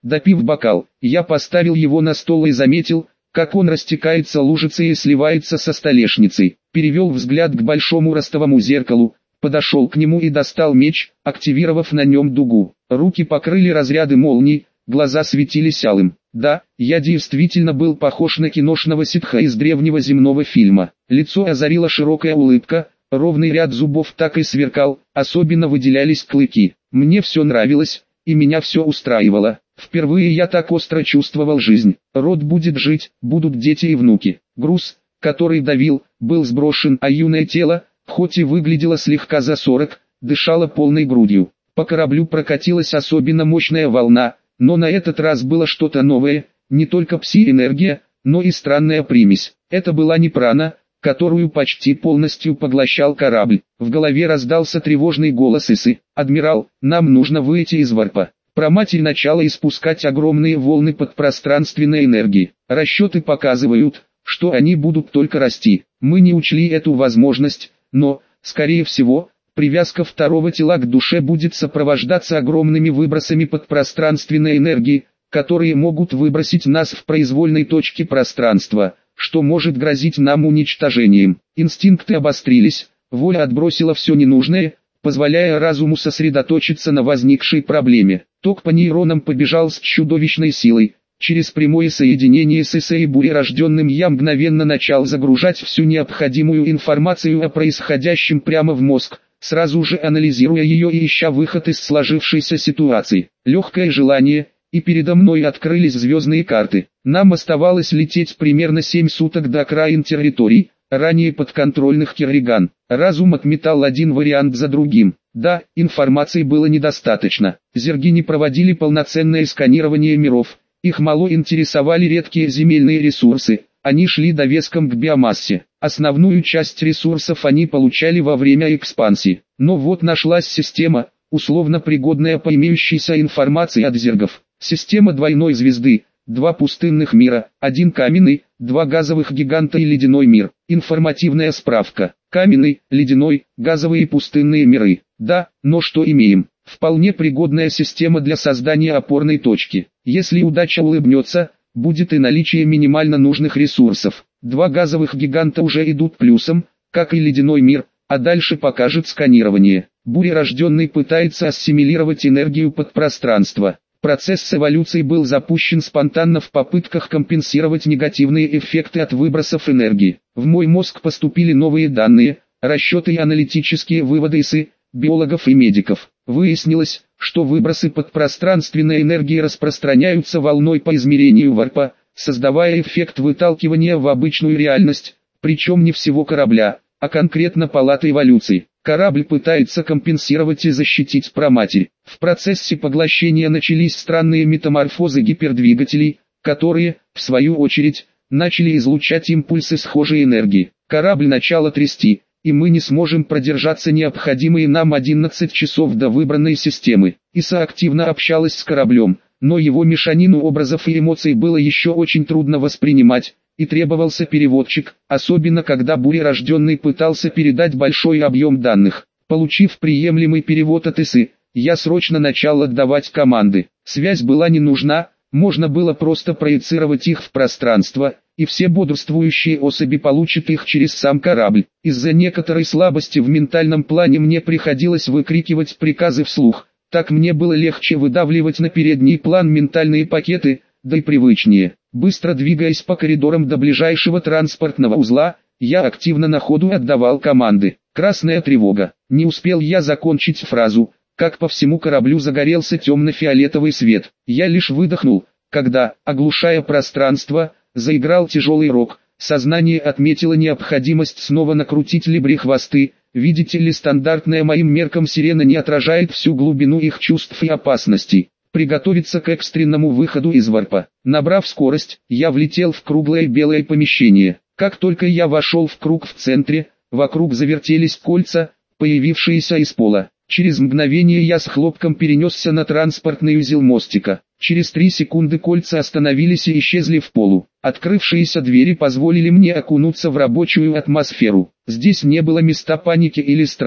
Допив бокал, я поставил его на стол и заметил, как он растекается лужицей и сливается со столешницей. Перевел взгляд к большому ростовому зеркалу, подошел к нему и достал меч, активировав на нем дугу. Руки покрыли разряды молний, глаза светились алым. Да, я действительно был похож на киношного ситха из древнего земного фильма. Лицо озарила широкая улыбка, ровный ряд зубов так и сверкал, особенно выделялись клыки. Мне все нравилось, и меня все устраивало. Впервые я так остро чувствовал жизнь. Род будет жить, будут дети и внуки. Груз, который давил, был сброшен, а юное тело, хоть и выглядело слегка за 40, дышало полной грудью. По кораблю прокатилась особенно мощная волна, но на этот раз было что-то новое, не только пси-энергия, но и странная примесь. Это была не прана, которую почти полностью поглощал корабль. В голове раздался тревожный голос Исы: «Адмирал, нам нужно выйти из варпа». Проматель начала испускать огромные волны подпространственной энергии. Расчеты показывают, что они будут только расти. Мы не учли эту возможность, но, скорее всего, привязка второго тела к душе будет сопровождаться огромными выбросами подпространственной энергии, которые могут выбросить нас в произвольной точке пространства, что может грозить нам уничтожением. Инстинкты обострились, воля отбросила все ненужное, позволяя разуму сосредоточиться на возникшей проблеме. Ток по нейронам побежал с чудовищной силой. Через прямое соединение с Исой и бурерожденным я мгновенно начал загружать всю необходимую информацию о происходящем прямо в мозг, сразу же анализируя ее и ища выход из сложившейся ситуации. Легкое желание, и передо мной открылись звездные карты. Нам оставалось лететь примерно 7 суток до окраин территорий, ранее подконтрольных Керриган. Разум отметал один вариант за другим. Да, информации было недостаточно. Зерги не проводили полноценное сканирование миров. Их мало интересовали редкие земельные ресурсы. Они шли довеском к биомассе. Основную часть ресурсов они получали во время экспансии. Но вот нашлась система, условно пригодная по имеющейся информации от зергов. Система двойной звезды. 2 пустынных мира, 1 каменный, 2 газовых гиганта и ледяной мир. Информативная справка. Каменный, ледяной, газовые и пустынные миры. Да, но что имеем? Вполне пригодная система для создания опорной точки. Если удача улыбнется, будет и наличие минимально нужных ресурсов. 2 газовых гиганта уже идут плюсом, как и ледяной мир, а дальше покажет сканирование. Бурерожденный пытается ассимилировать энергию подпространства. Процесс эволюции был запущен спонтанно в попытках компенсировать негативные эффекты от выбросов энергии. В мой мозг поступили новые данные, расчеты и аналитические выводы Исы, биологов и медиков. Выяснилось, что выбросы подпространственной энергии распространяются волной по измерению варпа, создавая эффект выталкивания в обычную реальность, причем не всего корабля, а конкретно палаты эволюции. Корабль пытается компенсировать и защитить проматерь. В процессе поглощения начались странные метаморфозы гипердвигателей, которые, в свою очередь, начали излучать импульсы схожей энергии. Корабль начало трясти, и мы не сможем продержаться необходимые нам 11 часов до выбранной системы. Иса активно общалась с кораблем, но его мешанину образов и эмоций было еще очень трудно воспринимать, и требовался переводчик, особенно когда бурерожденный пытался передать большой объем данных. Получив приемлемый перевод от Исы, я срочно начал отдавать команды. Связь была не нужна, можно было просто проецировать их в пространство, и все бодрствующие особи получат их через сам корабль. Из-за некоторой слабости в ментальном плане мне приходилось выкрикивать приказы вслух, так мне было легче выдавливать на передний план ментальные пакеты, да и привычнее. Быстро двигаясь по коридорам до ближайшего транспортного узла, я активно на ходу отдавал команды. Красная тревога. Не успел я закончить фразу, как по всему кораблю загорелся темно-фиолетовый свет. Я лишь выдохнул, когда, оглушая пространство, заиграл тяжелый рок. Сознание отметило необходимость снова накрутить либри-хвосты. Видите ли, стандартная моим меркам сирена не отражает всю глубину их чувств и опасностей. Приготовиться к экстренному выходу из варпа. Набрав скорость, я влетел в круглое белое помещение. Как только я вошел в круг в центре, вокруг завертелись кольца, появившиеся из пола. Через мгновение я с хлопком перенесся на транспортный узел мостика. Через 3 секунды кольца остановились и исчезли в полу. Открывшиеся двери позволили мне окунуться в рабочую атмосферу. Здесь не было места панике или страху.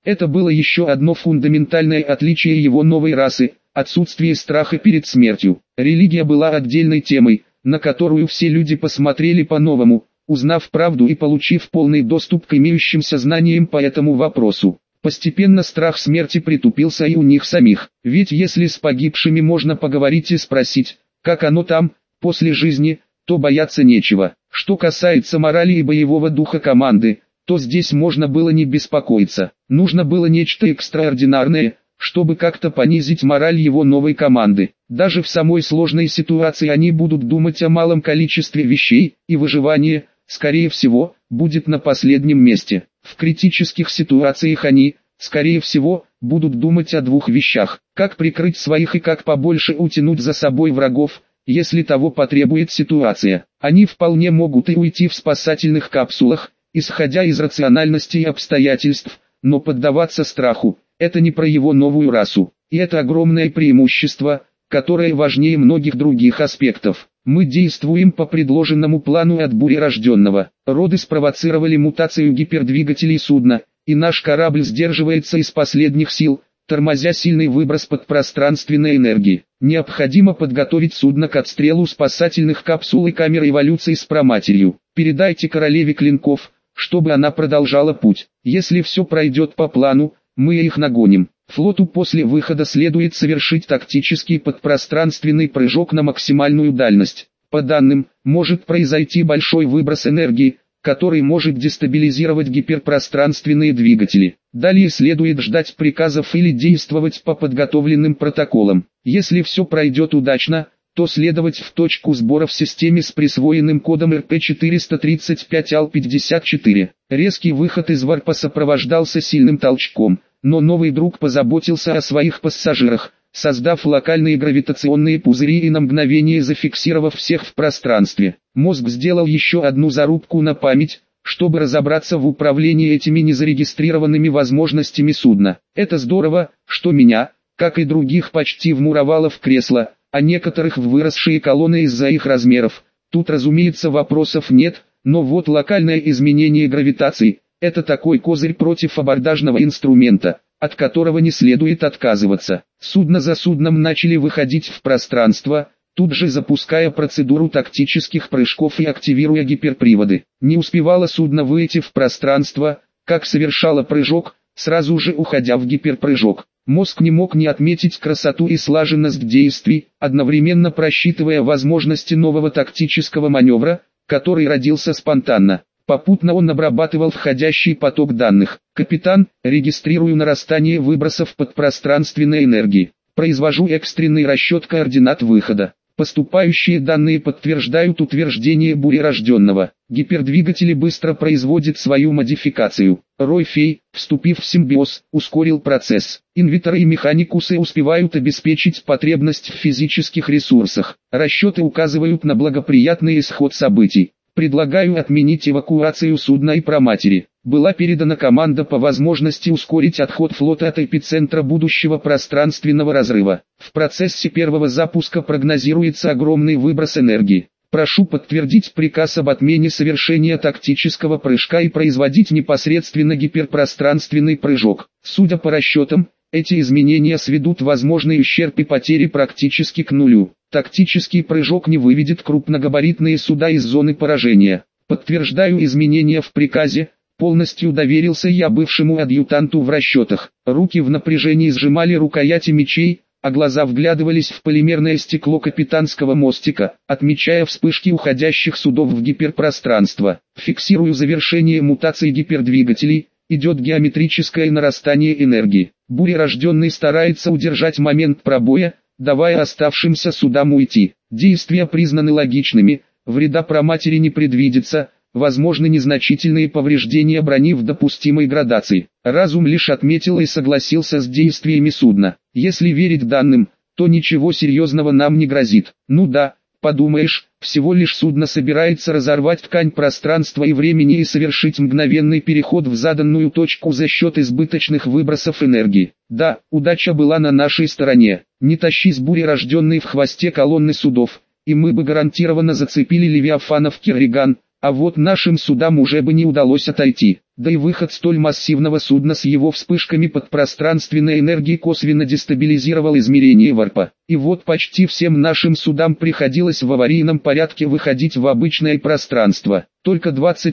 Это было еще одно фундаментальное отличие его новой расы – отсутствие страха перед смертью. Религия была отдельной темой, на которую все люди посмотрели по-новому, узнав правду и получив полный доступ к имеющимся знаниям по этому вопросу. Постепенно страх смерти притупился и у них самих. Ведь если с погибшими можно поговорить и спросить, как оно там, после жизни, то бояться нечего. Что касается морали и боевого духа команды, то здесь можно было не беспокоиться. Нужно было нечто экстраординарное, чтобы как-то понизить мораль его новой команды. Даже в самой сложной ситуации они будут думать о малом количестве вещей, и выживание, скорее всего, будет на последнем месте. В критических ситуациях они, скорее всего, будут думать о двух вещах: как прикрыть своих и как побольше утянуть за собой врагов, если того потребует ситуация. Они вполне могут и уйти в спасательных капсулах, исходя из рациональности и обстоятельств, но поддаваться страху – это не про его новую расу. И это огромное преимущество, которое важнее многих других аспектов. Мы действуем по предложенному плану от бури рожденного. Роды спровоцировали мутацию гипердвигателей судна, и наш корабль сдерживается из последних сил, тормозя сильный выброс подпространственной энергии. Необходимо подготовить судно к отстрелу спасательных капсул и камер эволюции с проматерью. Передайте королеве клинков, чтобы она продолжала путь. Если все пройдет по плану, мы их нагоним. Флоту после выхода следует совершить тактический подпространственный прыжок на максимальную дальность. По данным, может произойти большой выброс энергии, который может дестабилизировать гиперпространственные двигатели. Далее следует ждать приказов или действовать по подготовленным протоколам. Если все пройдет удачно, то следовать в точку сбора в системе с присвоенным кодом РП-435-АЛ-54. Резкий выход из варпа сопровождался сильным толчком, но новый друг позаботился о своих пассажирах, создав локальные гравитационные пузыри и на мгновение зафиксировав всех в пространстве. Мозг сделал еще одну зарубку на память, чтобы разобраться в управлении этими незарегистрированными возможностями судна. Это здорово, что меня, как и других, почти вмуровало в кресло, а некоторых в выросшие колонны из-за их размеров. Тут, разумеется, вопросов нет, но вот локальное изменение гравитации – это такой козырь против абордажного инструмента, от которого не следует отказываться. Судно за судном начали выходить в пространство, тут же запуская процедуру тактических прыжков и активируя гиперприводы. Не успевало судно выйти в пространство, как совершало прыжок, сразу же уходя в гиперпрыжок. Мозг не мог не отметить красоту и слаженность действий, одновременно просчитывая возможности нового тактического маневра, который родился спонтанно. Попутно он обрабатывал входящий поток данных. «Капитан, регистрирую нарастание выбросов подпространственной энергии. Произвожу экстренный расчет координат выхода. Поступающие данные подтверждают утверждение бурерожденного. Гипердвигатели быстро производят свою модификацию. Рой Фей, вступив в симбиоз, ускорил процесс. Инвиторы и механикусы успевают обеспечить потребность в физических ресурсах. Расчеты указывают на благоприятный исход событий. Предлагаю отменить эвакуацию судна и проматери. Была передана команда по возможности ускорить отход флота от эпицентра будущего пространственного разрыва. В процессе первого запуска прогнозируется огромный выброс энергии. Прошу подтвердить приказ об отмене совершения тактического прыжка и производить непосредственно гиперпространственный прыжок. Судя по расчетам, эти изменения сведут возможный ущерб и потери практически к нулю. Тактический прыжок не выведет крупногабаритные суда из зоны поражения. Подтверждаю изменения в приказе. Полностью доверился я бывшему адъютанту в расчетах. Руки в напряжении сжимали рукояти мечей, а глаза вглядывались в полимерное стекло капитанского мостика, отмечая вспышки уходящих судов в гиперпространство. Фиксирую завершение мутации гипердвигателей. Идет геометрическое нарастание энергии. Бурерожденный старается удержать момент пробоя, давая оставшимся судам уйти. Действия признаны логичными, вреда проматери не предвидится, возможны незначительные повреждения брони в допустимой градации. Разум лишь отметил и согласился с действиями судна. Если верить данным, то ничего серьезного нам не грозит. Ну да, подумаешь, всего лишь судно собирается разорвать ткань пространства и времени и совершить мгновенный переход в заданную точку за счет избыточных выбросов энергии. Да, удача была на нашей стороне. Не тащись бурерожденный в хвосте колонны судов, и мы бы гарантированно зацепили Левиафанов Керриган, А вот нашим судам уже бы не удалось отойти. Да и выход столь массивного судна с его вспышками подпространственной энергии косвенно дестабилизировал измерение варпа. И вот почти всем нашим судам приходилось в аварийном порядке выходить в обычное пространство. Только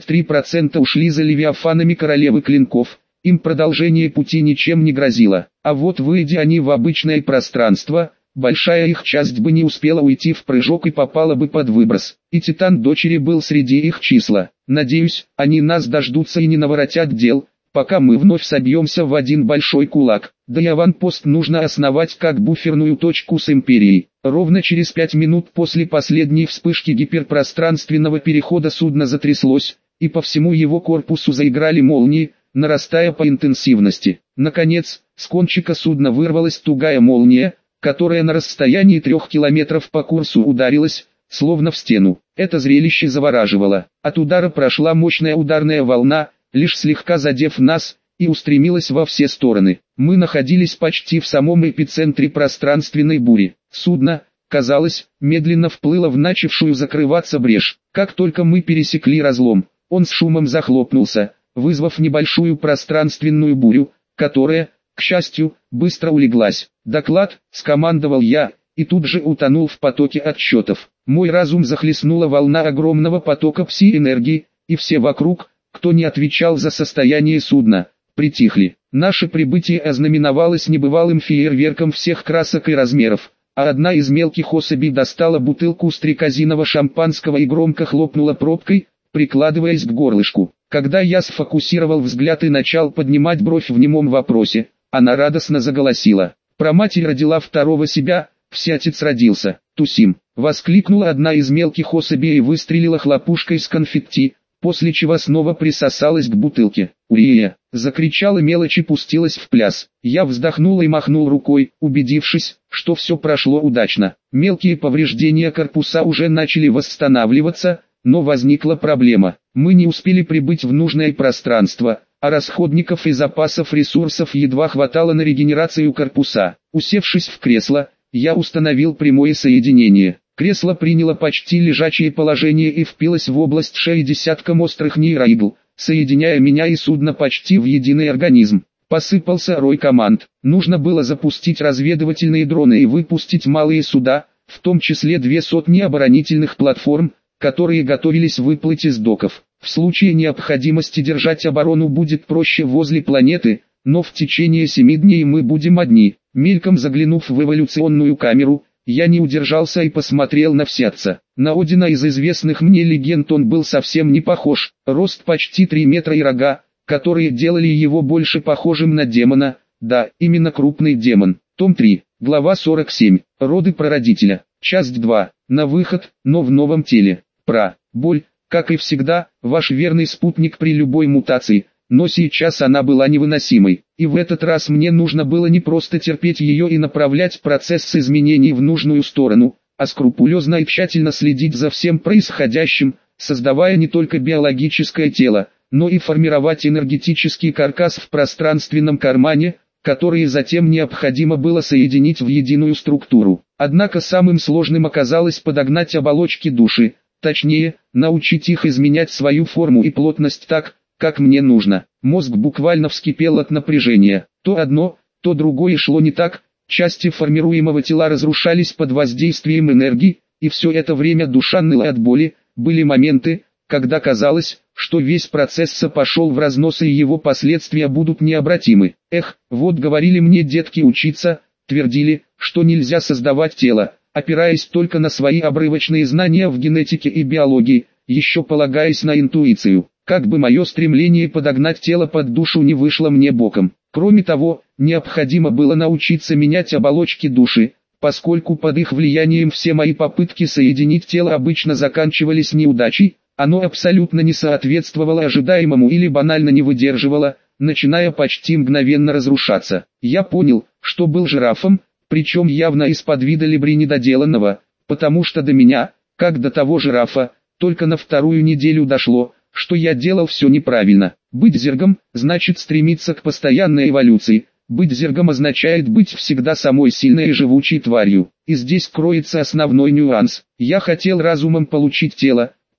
23% ушли за левиафанами королевы клинков. Им продолжение пути ничем не грозило. А вот выйдя они в обычное пространство, большая их часть бы не успела уйти в прыжок и попала бы под выброс. И Титан дочери был среди их числа. Надеюсь, они нас дождутся и не наворотят дел, пока мы вновь собьемся в один большой кулак. Да и аванпост нужно основать как буферную точку с Империей. Ровно через 5 минут после последней вспышки гиперпространственного перехода судно затряслось, и по всему его корпусу заиграли молнии, нарастая по интенсивности. Наконец, с кончика судна вырвалась тугая молния, которая на расстоянии 3 километров по курсу ударилась, словно в стену. Это зрелище завораживало. От удара прошла мощная ударная волна, лишь слегка задев нас, и устремилась во все стороны. Мы находились почти в самом эпицентре пространственной бури. Судно, казалось, медленно вплыло в начавшую закрываться брешь. Как только мы пересекли разлом, он с шумом захлопнулся, вызвав небольшую пространственную бурю, которая, к счастью, быстро улеглась. «Доклад», — скомандовал я, и тут же утонул в потоке отсчетов. Мой разум захлестнула волна огромного потока пси-энергии, и все вокруг, кто не отвечал за состояние судна, притихли. Наше прибытие ознаменовалось небывалым фейерверком всех красок и размеров, а одна из мелких особей достала бутылку стрекозиного шампанского и громко хлопнула пробкой, прикладываясь к горлышку. Когда я сфокусировал взгляд и начал поднимать бровь в немом вопросе, она радостно заголосила. «Праматерь родила второго себя, всятец родился, тусим!» Воскликнула одна из мелких особей и выстрелила хлопушкой с конфетти, после чего снова присосалась к бутылке. «Урия!» — закричала мелочь и пустилась в пляс. Я вздохнул и махнул рукой, убедившись, что все прошло удачно. Мелкие повреждения корпуса уже начали восстанавливаться, но возникла проблема. Мы не успели прибыть в нужное пространство, а расходников и запасов ресурсов едва хватало на регенерацию корпуса. Усевшись в кресло, я установил прямое соединение. Кресло приняло почти лежачее положение и впилось в область шеи десятком острых нейроигл, соединяя меня и судно почти в единый организм. Посыпался рой команд. Нужно было запустить разведывательные дроны и выпустить малые суда, в том числе 200 оборонительных платформ, которые готовились выплыть из доков. В случае необходимости держать оборону будет проще возле планеты, но в течение 7 дней мы будем одни. Мельком заглянув в эволюционную камеру, я не удержался и посмотрел на всятца. На Одина из известных мне легенд он был совсем не похож. Рост почти 3 метра и рога, которые делали его больше похожим на демона. Да, именно крупный демон. Том 3, глава 47. Роды прародителя. Часть 2. На выход, но в новом теле. Боль, как и всегда, ваш верный спутник при любой мутации, но сейчас она была невыносимой, и в этот раз мне нужно было не просто терпеть ее и направлять процесс изменений в нужную сторону, а скрупулезно и тщательно следить за всем происходящим, создавая не только биологическое тело, но и формировать энергетический каркас в пространственном кармане, который затем необходимо было соединить в единую структуру. Однако самым сложным оказалось подогнать оболочки души, точнее, научить их изменять свою форму и плотность так, как мне нужно. Мозг буквально вскипел от напряжения. То одно, то другое шло не так, части формируемого тела разрушались под воздействием энергии, и все это время душа ныла от боли. Были моменты, когда казалось, что весь процесс пошел в разнос и его последствия будут необратимы. Эх, вот говорили мне детки учиться, твердили, что нельзя создавать тело, опираясь только на свои обрывочные знания в генетике и биологии, еще полагаясь на интуицию. Как бы мое стремление подогнать тело под душу не вышло мне боком. Кроме того, необходимо было научиться менять оболочки души, поскольку под их влиянием все мои попытки соединить тело обычно заканчивались неудачей, оно абсолютно не соответствовало ожидаемому или банально не выдерживало, начиная почти мгновенно разрушаться. Я понял, что был жирафом, причем явно из-под вида либри недоделанного, потому что до меня, как до того жирафа, только на 2-ю неделю дошло, что я делал все неправильно. Быть зергом, значит стремиться к постоянной эволюции. Быть зергом означает быть всегда самой сильной и живучей тварью. И здесь кроется основной нюанс. Я хотел разумом получить тело,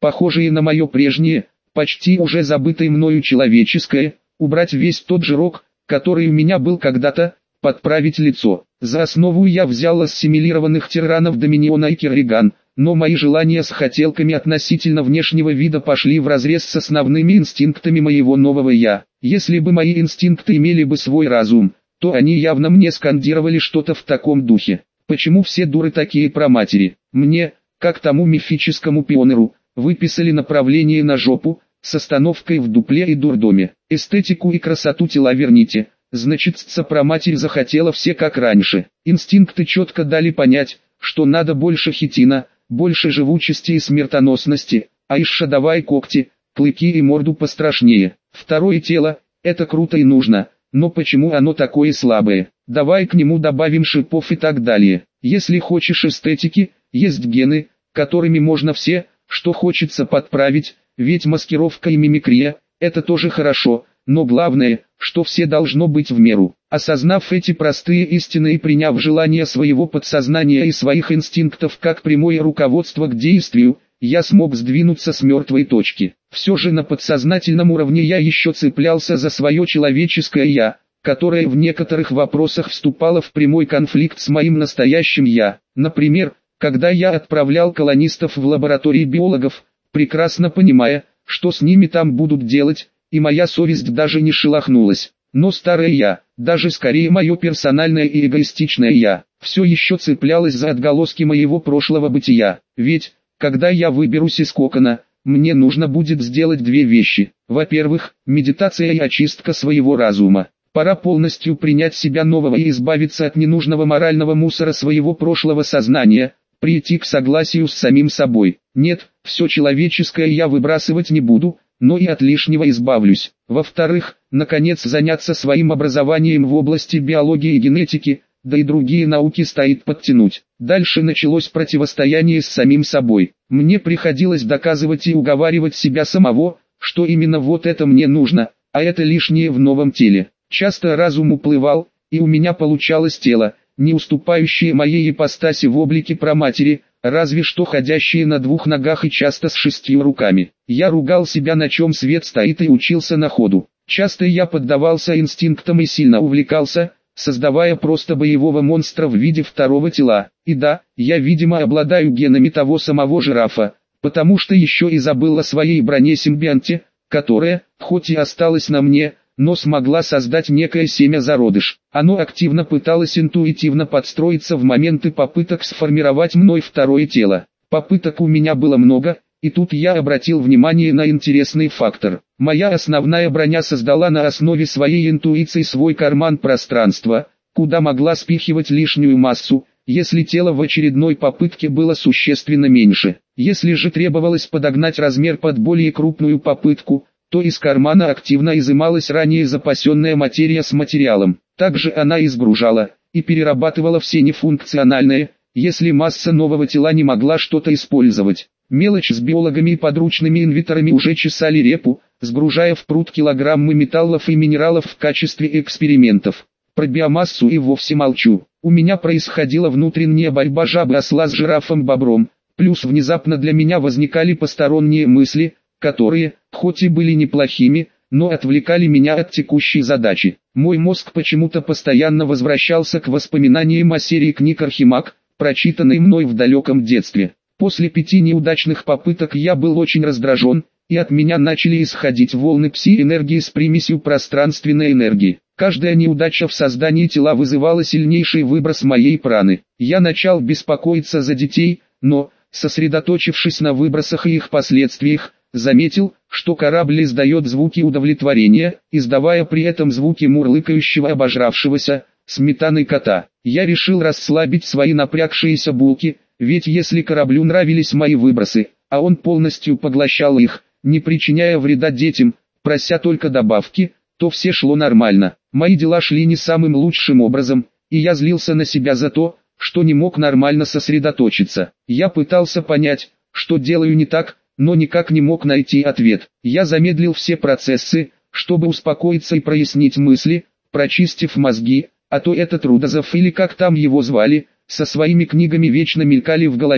похожие на мое прежнее, почти уже забытое мною человеческое, убрать весь тот жирок, который у меня был когда-то, подправить лицо. За основу я взял ассимилированных тиранов Доминиона и Керриган, но мои желания с хотелками относительно внешнего вида пошли вразрез с основными инстинктами моего нового «я». Если бы мои инстинкты имели бы свой разум, то они явно мне скандировали что-то в таком духе. Почему все дуры такие про матери? Мне, как тому мифическому пионеру, выписали направление на жопу, с остановкой в дупле и дурдоме. Эстетику и красоту тела верните. Значит, про матерь захотела все как раньше. Инстинкты четко дали понять, что надо больше хитина, больше живучести и смертоносности, а еще давай когти, клыки и морду пострашнее. Второе тело, это круто и нужно, но почему оно такое слабое? Давай к нему добавим шипов и так далее. Если хочешь эстетики, есть гены, которыми можно все, что хочется подправить, ведь маскировка и мимикрия, это тоже хорошо, но главное, что все должно быть в меру. Осознав эти простые истины и приняв желание своего подсознания и своих инстинктов как прямое руководство к действию, я смог сдвинуться с мертвой точки. Все же на подсознательном уровне я еще цеплялся за свое человеческое «я», которое в некоторых вопросах вступало в прямой конфликт с моим настоящим «я». Например, когда я отправлял колонистов в лаборатории биологов, прекрасно понимая, что с ними там будут делать, и моя совесть даже не шелохнулась. Но старое «я», даже скорее мое персональное и эгоистичное «я», все еще цеплялось за отголоски моего прошлого бытия. Ведь, когда я выберусь из кокона, мне нужно будет сделать две вещи. Во-первых, медитация и очистка своего разума. Пора полностью принять себя нового и избавиться от ненужного морального мусора своего прошлого сознания, прийти к согласию с самим собой. Нет, все человеческое я выбрасывать не буду, но и от лишнего избавлюсь. Во-вторых, наконец заняться своим образованием в области биологии и генетики, да и другие науки стоит подтянуть. Дальше началось противостояние с самим собой. Мне приходилось доказывать и уговаривать себя самого, что именно вот это мне нужно, а это лишнее в новом теле. Часто разум уплывал, и у меня получалось тело, не уступающее моей ипостаси в облике праматери, разве что ходящие на двух ногах и часто с 6 руками. Я ругал себя, на чем свет стоит, и учился на ходу. Часто я поддавался инстинктам и сильно увлекался, создавая просто боевого монстра в виде второго тела. И да, я видимо обладаю генами того самого жирафа, потому что еще и забыл о своей броне-симбионте, которая, хоть и осталась на мне, но смогла создать некое семя-зародыш. Оно активно пыталось интуитивно подстроиться в моменты попыток сформировать мной второе тело. Попыток у меня было много, и тут я обратил внимание на интересный фактор. Моя основная броня создала на основе своей интуиции свой карман пространства, куда могла спихивать лишнюю массу, если тело в очередной попытке было существенно меньше. Если же требовалось подогнать размер под более крупную попытку, то из кармана активно изымалась ранее запасенная материя с материалом. Также она изгружала и перерабатывала все нефункциональные, если масса нового тела не могла что-то использовать. Мелочь с биологами и подручными инвиторами уже чесали репу, сгружая в пруд килограммы металлов и минералов в качестве экспериментов. Про биомассу и вовсе молчу. У меня происходила внутренняя борьба жабы-осла с жирафом-бобром, плюс внезапно для меня возникали посторонние мысли, которые, хоть и были неплохими, но отвлекали меня от текущей задачи. Мой мозг почему-то постоянно возвращался к воспоминаниям о серии книг «Архимаг», прочитанной мной в далеком детстве. После 5 неудачных попыток я был очень раздражен, и от меня начали исходить волны пси-энергии с примесью пространственной энергии. Каждая неудача в создании тела вызывала сильнейший выброс моей праны. Я начал беспокоиться за детей, но, сосредоточившись на выбросах и их последствиях, заметил, что корабль издает звуки удовлетворения, издавая при этом звуки мурлыкающего обожравшегося, сметаны кота. Я решил расслабить свои напрягшиеся булки, ведь если кораблю нравились мои выбросы, а он полностью поглощал их, не причиняя вреда детям, прося только добавки, то все шло нормально. Мои дела шли не самым лучшим образом, и я злился на себя за то, что не мог нормально сосредоточиться. Я пытался понять, что делаю не так, но никак не мог найти ответ. Я замедлил все процессы, чтобы успокоиться и прояснить мысли, прочистив мозги, а то этот Рудозов или как там его звали, со своими книгами вечно мелькали в голове,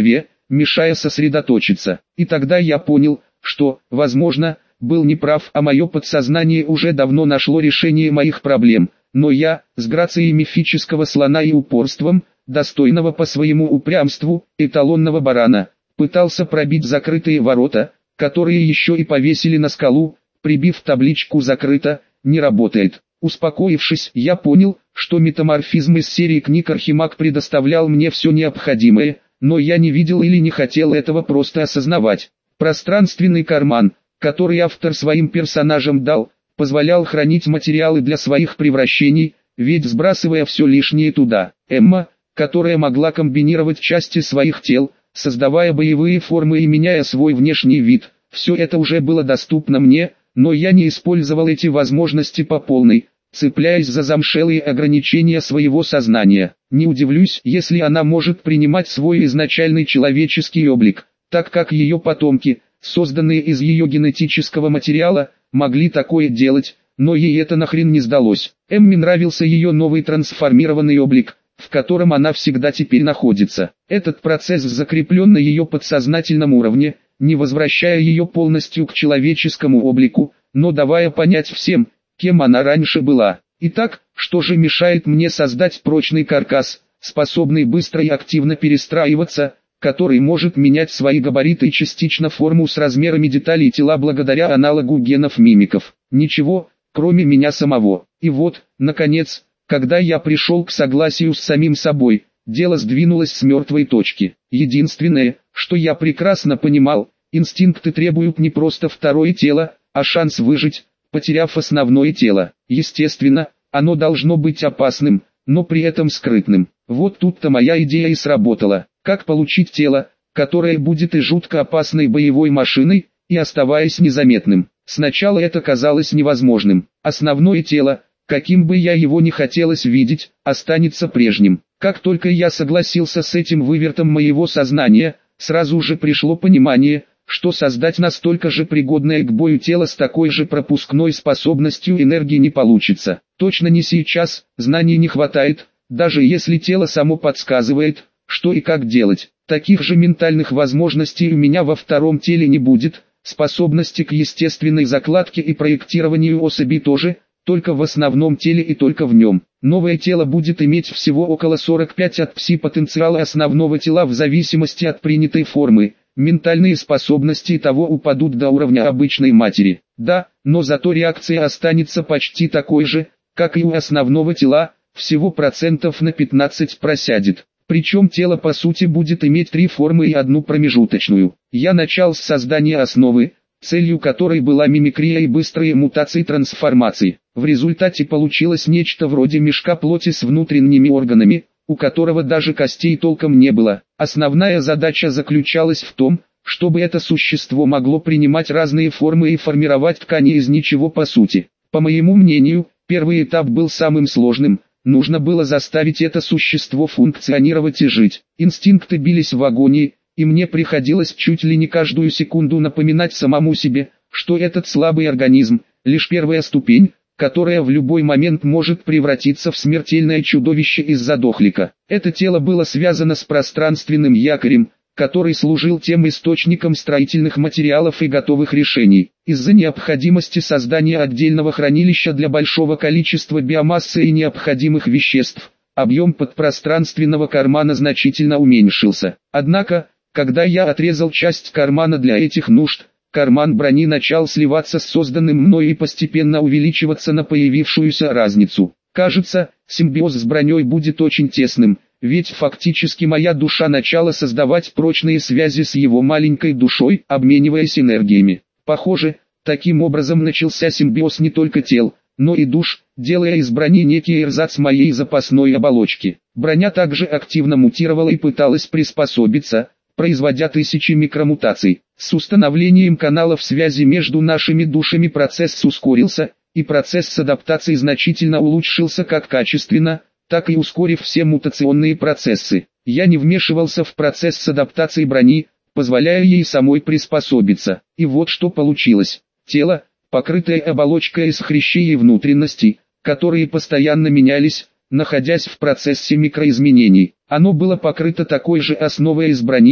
мешая сосредоточиться. И тогда я понял, что, возможно, был неправ, а мое подсознание уже давно нашло решение моих проблем. Но я, с грацией мифического слона и упорством, достойного по своему упрямству, эталонного барана, пытался пробить закрытые ворота, которые еще и повесили на скалу, прибив табличку «Закрыто», не работает. Успокоившись, я понял, что метаморфизм из серии книг Архимаг предоставлял мне все необходимое, но я не видел или не хотел этого просто осознавать. Пространственный карман, который автор своим персонажам дал, позволял хранить материалы для своих превращений, ведь сбрасывая все лишнее туда, Эмма, которая могла комбинировать части своих тел, создавая боевые формы и меняя свой внешний вид, все это уже было доступно мне, но я не использовал эти возможности по полной, цепляясь за замшелые ограничения своего сознания. Не удивлюсь, если она может принимать свой изначальный человеческий облик, так как ее потомки, созданные из ее генетического материала, могли такое делать, но ей это нахрен не сдалось. Эмме нравился ее новый трансформированный облик, в котором она всегда теперь находится. Этот процесс закреплен на ее подсознательном уровне, не возвращая ее полностью к человеческому облику, но давая понять всем, кем она раньше была. Итак, что же мешает мне создать прочный каркас, способный быстро и активно перестраиваться, который может менять свои габариты и частично форму с размерами деталей тела благодаря аналогу генов мимиков? Ничего, кроме меня самого. И вот, наконец, когда я пришел к согласию с самим собой, дело сдвинулось с мертвой точки. Единственное, что я прекрасно понимал, инстинкты требуют не просто второе тело, а шанс выжить, потеряв основное тело. Естественно, оно должно быть опасным, но при этом скрытным. Вот тут-то моя идея и сработала. Как получить тело, которое будет и жутко опасной боевой машиной, и оставаясь незаметным. Сначала это казалось невозможным. Основное тело, каким бы я его ни хотелось видеть, останется прежним. Как только я согласился с этим вывертом моего сознания, сразу же пришло понимание, что создать настолько же пригодное к бою тело с такой же пропускной способностью энергии не получится. Точно не сейчас, знаний не хватает, даже если тело само подсказывает, что и как делать. Таких же ментальных возможностей у меня во втором теле не будет, способности к естественной закладке и проектированию особи тоже, только в основном теле и только в нем. Новое тело будет иметь всего около 45 от пси-потенциала основного тела в зависимости от принятой формы. Ментальные способности того упадут до уровня обычной матери. Да, но зато реакция останется почти такой же, как и у основного тела, всего процентов на 15 просядет. Причем тело по сути будет иметь 3 формы и одну промежуточную. Я начал с создания основы, целью которой была мимикрия и быстрые мутации и трансформации. В результате получилось нечто вроде мешка плоти с внутренними органами, у которого даже костей толком не было. Основная задача заключалась в том, чтобы это существо могло принимать разные формы и формировать ткани из ничего по сути. По моему мнению, первый этап был самым сложным. Нужно было заставить это существо функционировать и жить. Инстинкты бились в агонии, и мне приходилось чуть ли не каждую секунду напоминать самому себе, что этот слабый организм – лишь первая ступень, которая в любой момент может превратиться в смертельное чудовище из-за дохлика. Это тело было связано с пространственным якорем, который служил тем источником строительных материалов и готовых решений. Из-за необходимости создания отдельного хранилища для большого количества биомассы и необходимых веществ, объем подпространственного кармана значительно уменьшился. Однако, когда я отрезал часть кармана для этих нужд, карман брони начал сливаться с созданным мной и постепенно увеличиваться на появившуюся разницу. Кажется, симбиоз с броней будет очень тесным, ведь фактически моя душа начала создавать прочные связи с его маленькой душой, обмениваясь энергиями. Похоже, таким образом начался симбиоз не только тел, но и душ, делая из брони некий эрзац моей запасной оболочки. Броня также активно мутировала и пыталась приспособиться, производя тысячи микромутаций. С установлением каналов связи между нашими душами процесс ускорился, и процесс адаптации значительно улучшился как качественно, так и ускорив все мутационные процессы. Я не вмешивался в процесс адаптации брони, позволяя ей самой приспособиться. И вот что получилось. Тело, покрытое оболочкой из хрящей и внутренностей, которые постоянно менялись, находясь в процессе микроизменений. Оно было покрыто такой же основой из брони,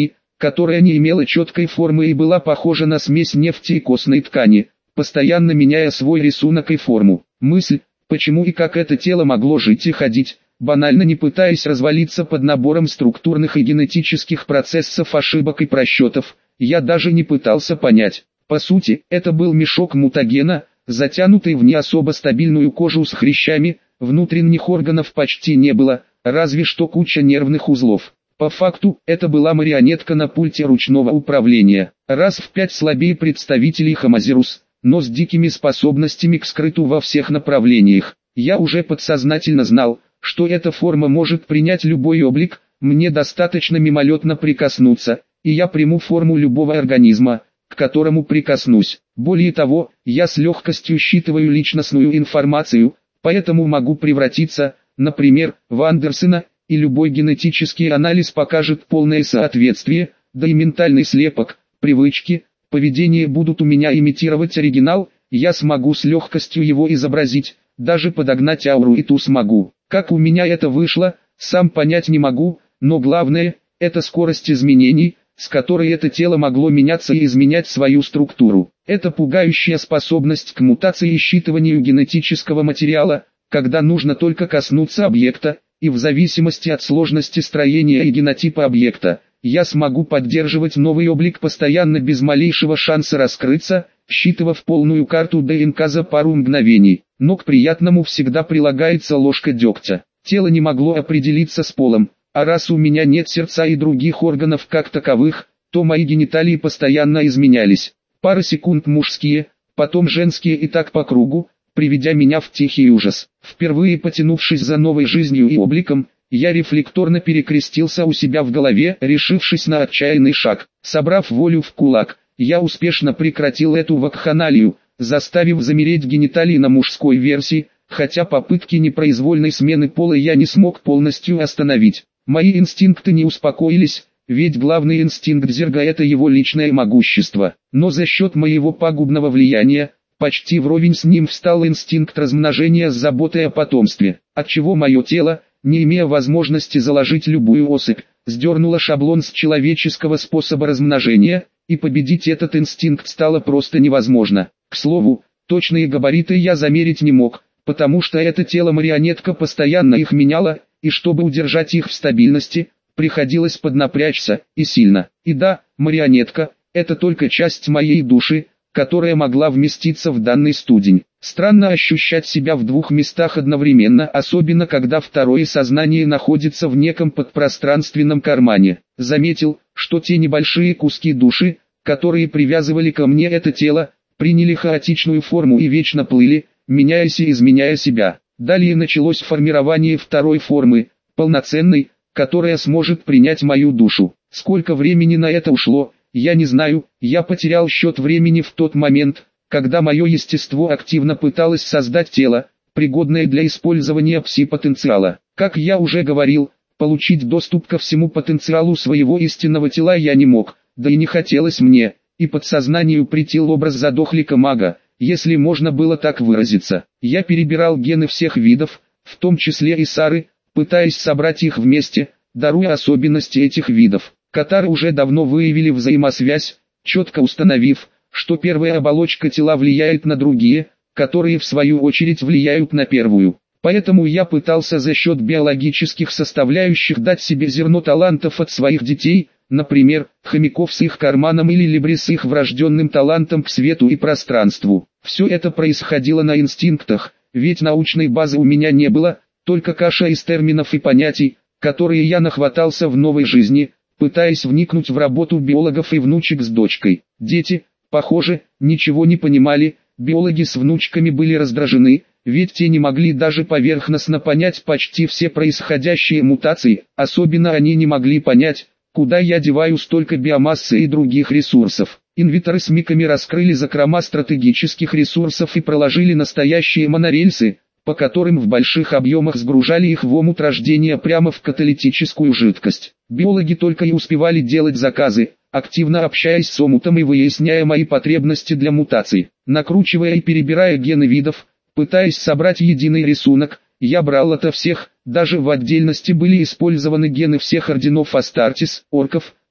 которая не имела четкой формы и была похожа на смесь нефти и костной ткани, постоянно меняя свой рисунок и форму. Мысль, почему и как это тело могло жить и ходить, банально не пытаясь развалиться под набором структурных и генетических процессов, ошибок и просчетов, я даже не пытался понять. По сути, это был мешок мутагена, затянутый в не особо стабильную кожу с хрящами, внутренних органов почти не было, разве что куча нервных узлов. По факту, это была марионетка на пульте ручного управления, раз в 5 слабее представителей Хомозерус, но с дикими способностями к скрыту во всех направлениях. Я уже подсознательно знал, что эта форма может принять любой облик, мне достаточно мимолетно прикоснуться, и я приму форму любого организма, к которому прикоснусь. Более того, я с легкостью считываю личностную информацию, поэтому могу превратиться, например, в Андерсена, и любой генетический анализ покажет полное соответствие, да и ментальный слепок, привычки, поведение будут у меня имитировать оригинал, я смогу с легкостью его изобразить, даже подогнать ауру и ту смогу. Как у меня это вышло, сам понять не могу, но главное, это скорость изменений, с которой это тело могло меняться и изменять свою структуру. Это пугающая способность к мутации и считыванию генетического материала, когда нужно только коснуться объекта, и в зависимости от сложности строения и генотипа объекта, я смогу поддерживать новый облик постоянно без малейшего шанса раскрыться, считывав полную карту ДНК за пару мгновений. Но к приятному всегда прилагается ложка дегтя. Тело не могло определиться с полом, а раз у меня нет сердца и других органов как таковых, то мои гениталии постоянно изменялись. Пара секунд мужские, потом женские и так по кругу, приведя меня в тихий ужас. Впервые потянувшись за новой жизнью и обликом, я рефлекторно перекрестился у себя в голове, решившись на отчаянный шаг. Собрав волю в кулак, я успешно прекратил эту вакханалию, заставив замереть гениталии на мужской версии, хотя попытки непроизвольной смены пола я не смог полностью остановить. Мои инстинкты не успокоились, ведь главный инстинкт Зерга — это его личное могущество. Но за счет моего пагубного влияния, почти вровень с ним встал инстинкт размножения с заботой о потомстве, отчего мое тело, не имея возможности заложить любую особь, сдернуло шаблон с человеческого способа размножения, и победить этот инстинкт стало просто невозможно. К слову, точные габариты я замерить не мог, потому что это тело-марионетка постоянно их меняло, и чтобы удержать их в стабильности, приходилось поднапрячься, и сильно. И да, марионетка – это только часть моей души, которая могла вместиться в данный студень. Странно ощущать себя в двух местах одновременно, особенно когда второе сознание находится в неком подпространственном кармане. Заметил, что те небольшие куски души, которые привязывали ко мне это тело, приняли хаотичную форму и вечно плыли, меняясь и изменяя себя. Далее началось формирование второй формы, полноценной, которая сможет принять мою душу. Сколько времени на это ушло, я не знаю, я потерял счет времени в тот момент, когда мое естество активно пыталось создать тело, пригодное для использования пси-потенциала. Как я уже говорил, получить доступ ко всему потенциалу своего истинного тела я не мог, да и не хотелось мне, и подсознанию претил образ задохлика-мага, если можно было так выразиться. Я перебирал гены всех видов, в том числе и Сары, пытаясь собрать их вместе, даруя особенности этих видов. Катары уже давно выявили взаимосвязь, четко установив, что первая оболочка тела влияет на другие, которые в свою очередь влияют на первую. Поэтому я пытался за счет биологических составляющих дать себе зерно талантов от своих детей, например, хомяков с их карманом или либри с их врожденным талантом к свету и пространству. Все это происходило на инстинктах, ведь научной базы у меня не было, только каша из терминов и понятий, которые я нахватался в новой жизни, пытаясь вникнуть в работу биологов и внучек с дочкой. Дети, похоже, ничего не понимали, биологи с внучками были раздражены, ведь те не могли даже поверхностно понять почти все происходящие мутации, особенно они не могли понять, куда я деваю столько биомассы и других ресурсов. Инвиторы с миками раскрыли закрома стратегических ресурсов и проложили настоящие монорельсы, по которым в больших объемах сгружали их в омут рождения прямо в каталитическую жидкость. Биологи только и успевали делать заказы, активно общаясь с омутом и выясняя мои потребности для мутаций. Накручивая и перебирая гены видов, пытаясь собрать единый рисунок, я брал ото всех, даже в отдельности были использованы гены всех орденов Астартес, орков,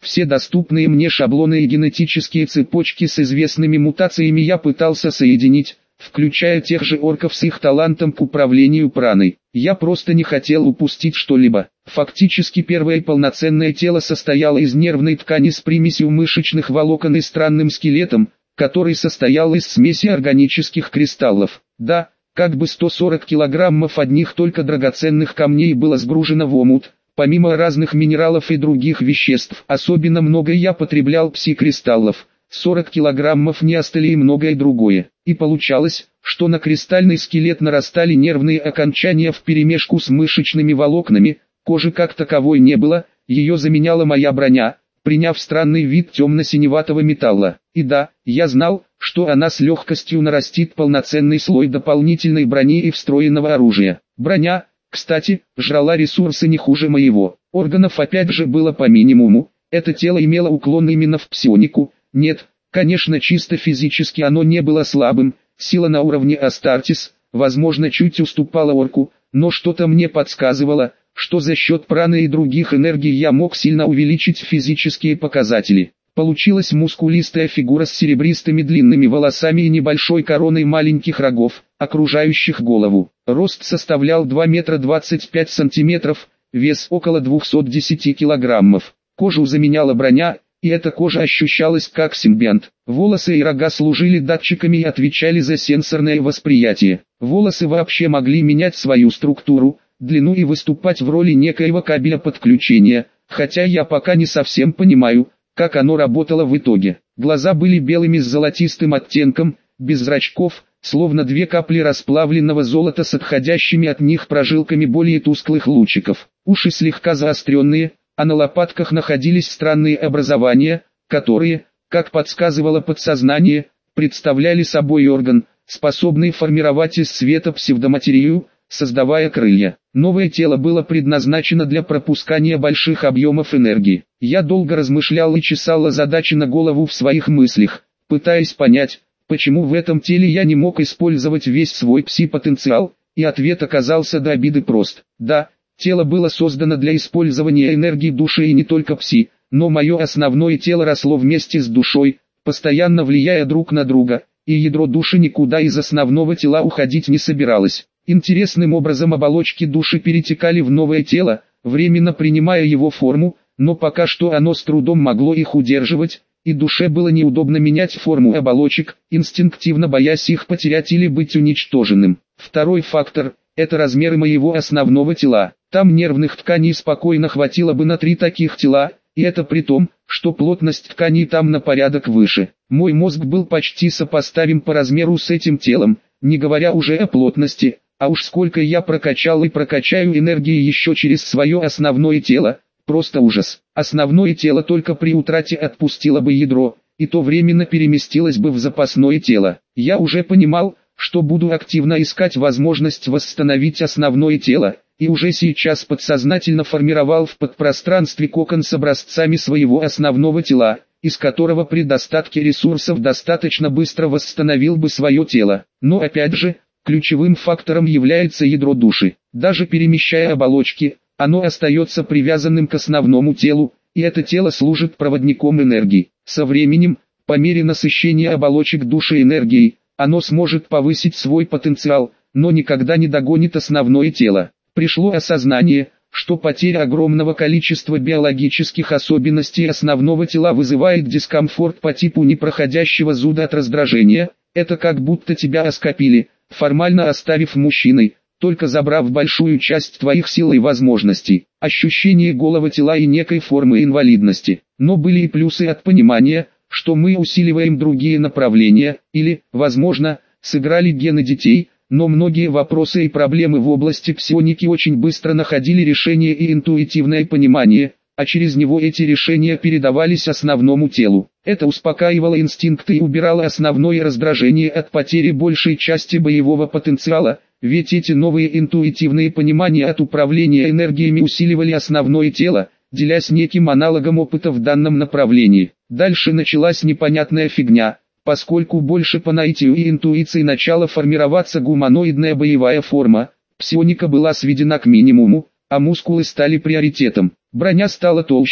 Все доступные мне шаблоны и генетические цепочки с известными мутациями я пытался соединить, включая тех же орков с их талантом к управлению праной. Я просто не хотел упустить что-либо. Фактически первое полноценное тело состояло из нервной ткани с примесью мышечных волокон и странным скелетом, который состоял из смеси органических кристаллов. Да, как бы 140 килограммов одних только драгоценных камней было сгружено в омут. Помимо разных минералов и других веществ, особенно много я потреблял пси-кристаллов. 40 килограммов неостали и многое другое. И получалось, что на кристальный скелет нарастали нервные окончания вперемешку с мышечными волокнами, кожи как таковой не было, ее заменяла моя броня, приняв странный вид темно-синеватого металла. И да, я знал, что она с легкостью нарастит полноценный слой дополнительной брони и встроенного оружия. Броня, кстати, жрала ресурсы не хуже моего. Органов опять же было по минимуму, это тело имело уклон именно в псионику. Нет, конечно, чисто физически оно не было слабым, сила на уровне Астартис, возможно, чуть уступала орку, но что-то мне подсказывало, что за счет праны и других энергий я мог сильно увеличить физические показатели. Получилась мускулистая фигура с серебристыми длинными волосами и небольшой короной маленьких рогов, окружающих голову. Рост составлял 2 метра 25 сантиметров, вес около 210 килограммов. Кожу заменяла броня, и эта кожа ощущалась как симбионт. Волосы и рога служили датчиками и отвечали за сенсорное восприятие. Волосы вообще могли менять свою структуру, длину и выступать в роли некоего кабеля подключения, хотя я пока не совсем понимаю, как оно работало в итоге. Глаза были белыми с золотистым оттенком, без зрачков, словно две капли расплавленного золота с отходящими от них прожилками более тусклых лучиков. Уши слегка заостренные, а на лопатках находились странные образования, которые, как подсказывало подсознание, представляли собой орган, способный формировать из света псевдоматерию, создавая крылья. Новое тело было предназначено для пропускания больших объемов энергии. Я долго размышлял и чесал озадаченно голову в своих мыслях, пытаясь понять, почему в этом теле я не мог использовать весь свой пси-потенциал, и ответ оказался до обиды прост. Да, тело было создано для использования энергии души и не только пси, но мое основное тело росло вместе с душой, постоянно влияя друг на друга, и ядро души никуда из основного тела уходить не собиралось. Интересным образом оболочки души перетекали в новое тело, временно принимая его форму, но пока что оно с трудом могло их удерживать, и душе было неудобно менять форму оболочек, инстинктивно боясь их потерять или быть уничтоженным. Второй фактор – это размеры моего основного тела. Там нервных тканей спокойно хватило бы на 3 таких тела, и это при том, что плотность тканей там на порядок выше. Мой мозг был почти сопоставим по размеру с этим телом, не говоря уже о плотности, а уж сколько я прокачал и прокачаю энергии еще через свое основное тело, просто ужас. Основное тело только при утрате отпустило бы ядро, и то временно переместилось бы в запасное тело. Я уже понимал, что буду активно искать возможность восстановить основное тело, и уже сейчас подсознательно формировал в подпространстве кокон с образцами своего основного тела, из которого при достатке ресурсов достаточно быстро восстановил бы свое тело. Но опять же, ключевым фактором является ядро души. Даже перемещая оболочки, оно остается привязанным к основному телу, и это тело служит проводником энергии. Со временем, по мере насыщения оболочек души энергией, оно сможет повысить свой потенциал, но никогда не догонит основное тело. Пришло осознание, что потеря огромного количества биологических особенностей основного тела вызывает дискомфорт по типу непроходящего зуда от раздражения. Это как будто тебя оскопили, формально оставив мужчиной, только забрав большую часть твоих сил и возможностей. Ощущение голого тела и некой формы инвалидности. Но были и плюсы от понимания, что мы усиливаем другие направления, или, возможно, сыграли гены детей, но многие вопросы и проблемы в области псионики очень быстро находили решение и интуитивное понимание, а через него эти решения передавались основному телу. Это успокаивало инстинкты и убирало основное раздражение от потери большей части боевого потенциала, ведь эти новые интуитивные понимания от управления энергиями усиливали основное тело, делясь неким аналогом опыта в данном направлении. Дальше началась непонятная фигня, поскольку больше по наитию и интуиции начала формироваться гуманоидная боевая форма, псионика была сведена к минимуму, а мускулы стали приоритетом. Броня стала толще,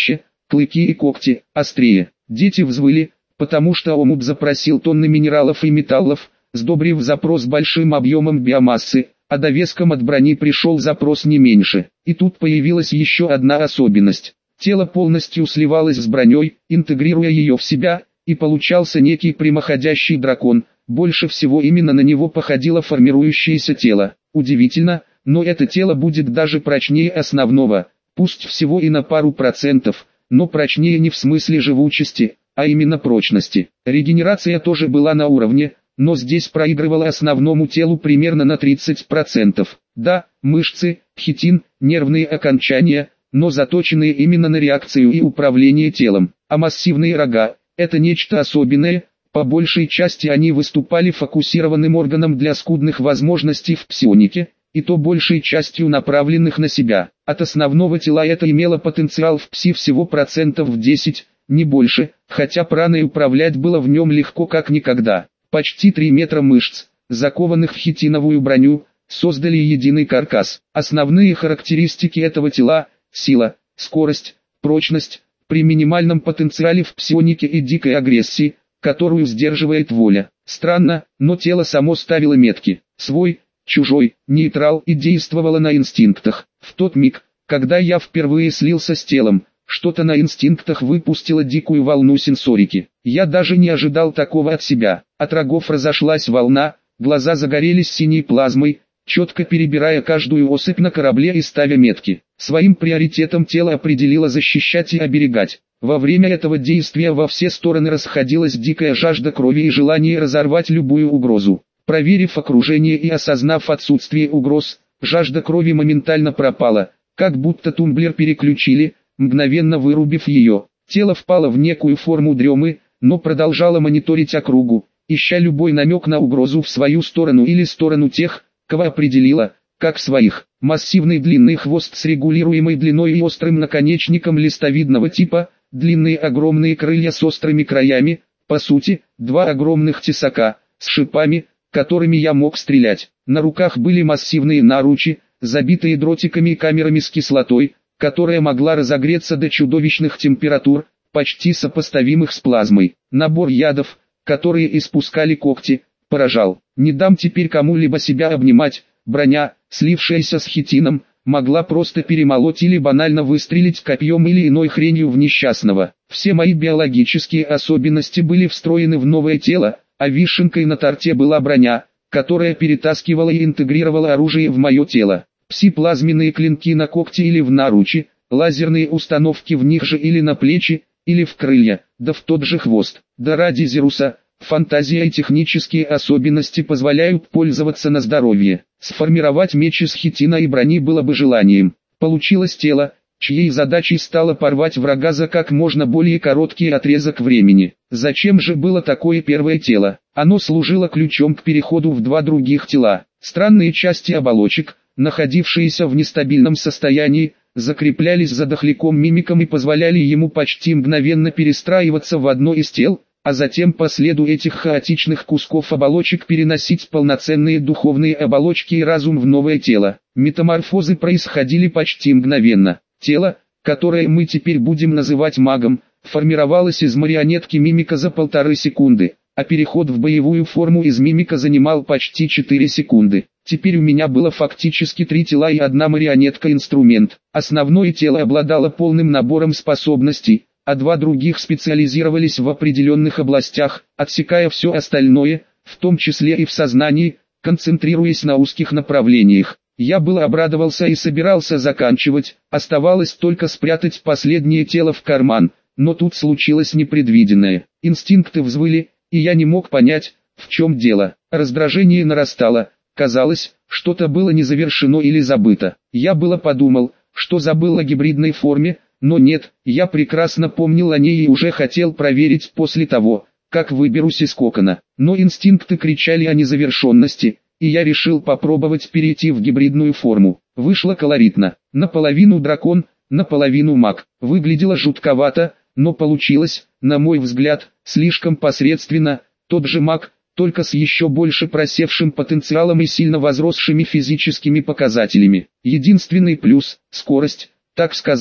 клыки и когти острее. Дети взвыли, потому что омут запросил тонны минералов и металлов, сдобрив запрос большим объемом биомассы, а довеском от брони пришел запрос не меньше. И тут появилась еще одна особенность. Тело полностью сливалось с броней, интегрируя ее в себя, и получался некий прямоходящий дракон. Больше всего именно на него походило формирующееся тело. Удивительно, но это тело будет даже прочнее основного, пусть всего и на пару процентов, но прочнее не в смысле живучести, а именно прочности. Регенерация тоже была на уровне, но здесь проигрывала основному телу примерно на 30%. Да, мышцы, хитин, нервные окончания, но заточенные именно на реакцию и управление телом. А массивные рога – это нечто особенное, по большей части они выступали фокусированным органом для скудных возможностей в псионике, и то большей частью направленных на себя. От основного тела это имело потенциал в пси всего процентов в 10, не больше, хотя праной управлять было в нем легко как никогда. Почти 3 метра мышц, закованных в хитиновую броню, создали единый каркас. Основные характеристики этого тела – сила, скорость, прочность, при минимальном потенциале в псионике и дикой агрессии, которую сдерживает воля. Странно, но тело само ставило метки, свой, чужой, нейтрал и действовало на инстинктах. В тот миг, когда я впервые слился с телом, что-то на инстинктах выпустило дикую волну сенсорики. Я даже не ожидал такого от себя. От рогов разошлась волна, глаза загорелись синей плазмой, четко перебирая каждую особь на корабле и ставя метки. Своим приоритетом тело определило защищать и оберегать. Во время этого действия во все стороны расходилась дикая жажда крови и желание разорвать любую угрозу. Проверив окружение и осознав отсутствие угроз, жажда крови моментально пропала, как будто тумблер переключили, мгновенно вырубив ее. Тело впало в некую форму дремы, но продолжало мониторить округу, ища любой намек на угрозу в свою сторону или сторону тех, кого определило, как своих. Массивный длинный хвост с регулируемой длиной и острым наконечником листовидного типа, длинные огромные крылья с острыми краями, по сути, 2 огромных тесака, с шипами, которыми я мог стрелять. На руках были массивные наручи, забитые дротиками и камерами с кислотой, которая могла разогреться до чудовищных температур, почти сопоставимых с плазмой. Набор ядов, которые испускали когти, поражал. Не дам теперь кому-либо себя обнимать. Броня, слившаяся с хитином, могла просто перемолоть или банально выстрелить копьем или иной хренью в несчастного. Все мои биологические особенности были встроены в новое тело, а вишенкой на торте была броня, которая перетаскивала и интегрировала оружие в мое тело. Пси-плазменные клинки на когти или в наручи, лазерные установки в них же или на плечи, или в крылья, да в тот же хвост. Да ради Зеруса, фантазия и технические особенности позволяют пользоваться на здоровье. Сформировать меч из хитина и брони было бы желанием. Получилось тело, чьей задачей стало порвать врага за как можно более короткий отрезок времени. Зачем же было такое первое тело? Оно служило ключом к переходу в 2 других тела. Странные части оболочек, находившиеся в нестабильном состоянии, закреплялись за дохляком-мимиком и позволяли ему почти мгновенно перестраиваться в одно из тел, а затем по следу этих хаотичных кусков оболочек переносить полноценные духовные оболочки и разум в новое тело. Метаморфозы происходили почти мгновенно. Тело, которое мы теперь будем называть магом, формировалось из марионетки мимика за 1,5 секунды, а переход в боевую форму из мимика занимал почти 4 секунды. Теперь у меня было фактически 3 тела и 1 марионетка-инструмент. Основное тело обладало полным набором способностей, а 2 других специализировались в определенных областях, отсекая все остальное, в том числе и в сознании, концентрируясь на узких направлениях. Я было обрадовался и собирался заканчивать, оставалось только спрятать последнее тело в карман, но тут случилось непредвиденное. Инстинкты взвыли, и я не мог понять, в чем дело. Раздражение нарастало, казалось, что-то было не завершено или забыто. Я было подумал, что забыл о гибридной форме, но нет, я прекрасно помнил о ней и уже хотел проверить после того, как выберусь из кокона. Но инстинкты кричали о незавершенности, и я решил попробовать перейти в гибридную форму. Вышло колоритно. Наполовину дракон, наполовину маг. Выглядело жутковато, но получилось, на мой взгляд, слишком посредственно. Тот же маг, только с еще больше просевшим потенциалом и сильно возросшими физическими показателями. Единственный плюс – скорость, так сказать,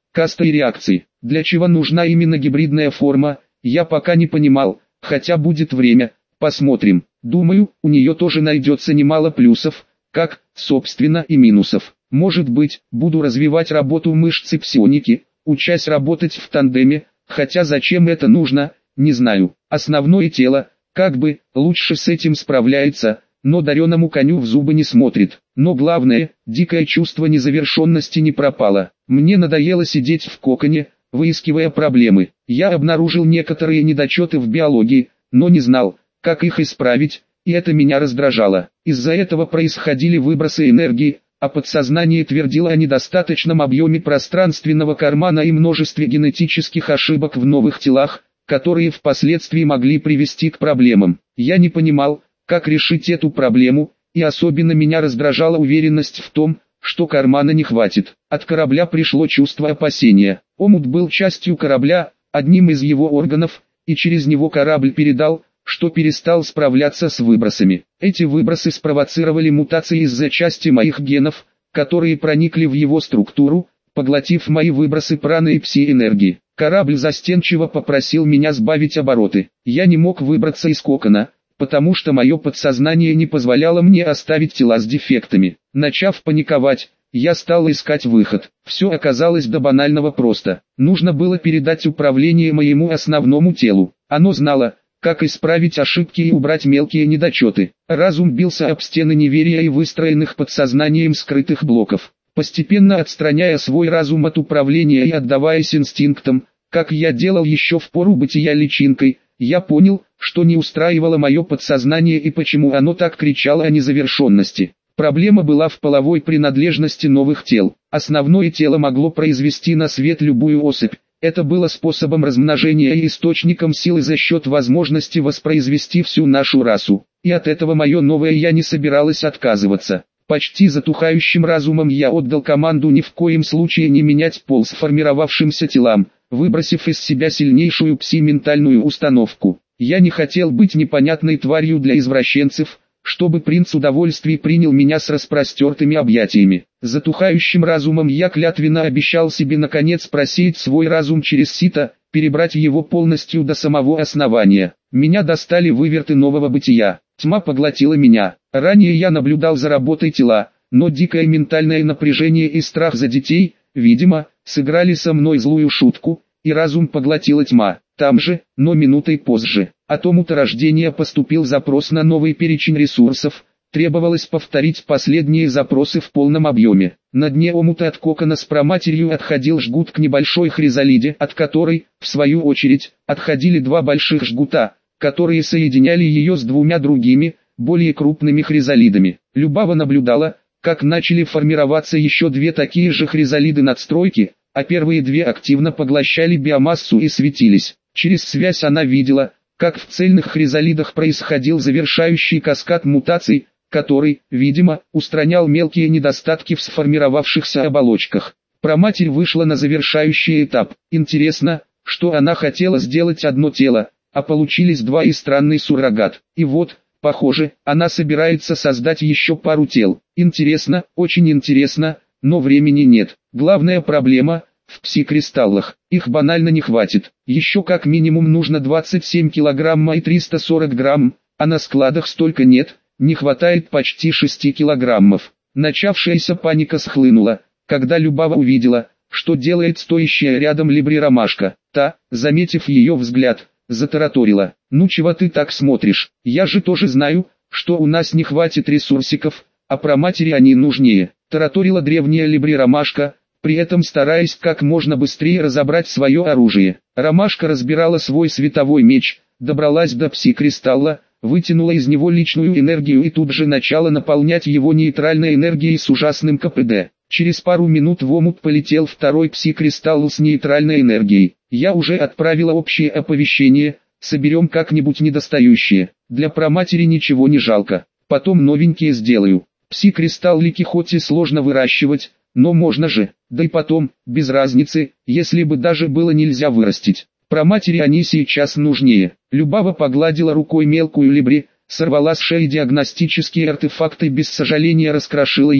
каста и реакции. Для чего нужна именно гибридная форма, я пока не понимал, хотя будет время, посмотрим. Думаю, у нее тоже найдется немало плюсов, как, собственно, и минусов. Может быть, буду развивать работу мышцы псионики, учась работать в тандеме, хотя зачем это нужно, не знаю. Основное тело, как бы, лучше с этим справляется, но дареному коню в зубы не смотрит. Но главное, дикое чувство незавершенности не пропало. Мне надоело сидеть в коконе, выискивая проблемы. Я обнаружил некоторые недочеты в биологии, но не знал, как их исправить, и это меня раздражало. Из-за этого происходили выбросы энергии, а подсознание твердило о недостаточном объеме пространственного кармана и множестве генетических ошибок в новых телах, которые впоследствии могли привести к проблемам. Я не понимал, как решить эту проблему, и особенно меня раздражала уверенность в том, что кармана не хватит. От корабля пришло чувство опасения. Омут был частью корабля, одним из его органов, и через него корабль передал, что перестал справляться с выбросами. Эти выбросы спровоцировали мутации из-за части моих генов, которые проникли в его структуру, поглотив мои выбросы праны и пси-энергии. Корабль застенчиво попросил меня сбавить обороты. Я не мог выбраться из кокона, потому что мое подсознание не позволяло мне оставить тела с дефектами. Начав паниковать, я стал искать выход. Все оказалось до банального просто. Нужно было передать управление моему основному телу. Оно знало, как исправить ошибки и убрать мелкие недочеты. Разум бился об стены неверия и выстроенных подсознанием скрытых блоков. Постепенно отстраняя свой разум от управления и отдаваясь инстинктам, как я делал еще в пору бытия личинкой, я понял, что не устраивало мое подсознание и почему оно так кричало о незавершенности. Проблема была в половой принадлежности новых тел. Основное тело могло произвести на свет любую особь. Это было способом размножения и источником силы за счет возможности воспроизвести всю нашу расу. И от этого мое новое я не собиралась отказываться. Почти затухающим разумом я отдал команду ни в коем случае не менять пол сформировавшимся телам, выбросив из себя сильнейшую пси-ментальную установку. Я не хотел быть непонятной тварью для извращенцев, чтобы принц удовольствий принял меня с распростертыми объятиями. Затухающим разумом я клятвенно обещал себе наконец просеять свой разум через сито, перебрать его полностью до самого основания. Меня достали выверты нового бытия. Тьма поглотила меня. Ранее я наблюдал за работой тела, но дикое ментальное напряжение и страх за детей, видимо, сыграли со мной злую шутку, и разум поглотила тьма. Там же, но минутой позже, от омута рождения поступил запрос на новый перечень ресурсов. Требовалось повторить последние запросы в полном объеме. На дне омута от кокона с проматерью отходил жгут к небольшой хризалиде, от которой, в свою очередь, отходили два больших жгута, которые соединяли ее с двумя другими, более крупными хризалидами. Любава наблюдала, как начали формироваться еще две такие же хризалиды надстройки, а первые две активно поглощали биомассу и светились. Через связь она видела, как в цельных хризалидах происходил завершающий каскад мутаций, который, видимо, устранял мелкие недостатки в сформировавшихся оболочках. Проматерь вышла на завершающий этап. Интересно, что она хотела сделать одно тело, а получились два и странный суррогат. И вот, похоже, она собирается создать еще пару тел. Интересно, очень интересно, но времени нет. Главная проблема – в пси-кристаллах. Их банально не хватит. Еще как минимум нужно 27 килограмма и 340 грамм, а на складах столько нет, не хватает почти 6 килограммов. Начавшаяся паника схлынула, когда Любава увидела, что делает стоящая рядом Либри-ромашка. Та, заметив ее взгляд, затараторила: «Ну чего ты так смотришь? Я же тоже знаю, что у нас не хватит ресурсиков, а про матери они нужнее», тараторила древняя Либри-ромашка, при этом стараясь как можно быстрее разобрать свое оружие. Ромашка разбирала свой световой меч, добралась до пси-кристалла, вытянула из него личную энергию и тут же начала наполнять его нейтральной энергией с ужасным КПД. Через пару минут в омут полетел второй пси-кристалл с нейтральной энергией. Я уже отправила общее оповещение: соберем как-нибудь недостающие. Для проматери ничего не жалко, потом новенькие сделаю. Пси-кристаллики хоть и сложно выращивать, но можно же, да и потом, без разницы, если бы даже было нельзя вырастить. Про матери они сейчас нужнее. Любава погладила рукой мелкую Либри, сорвала с шеи диагностический артефакт и без сожаления раскрошила его,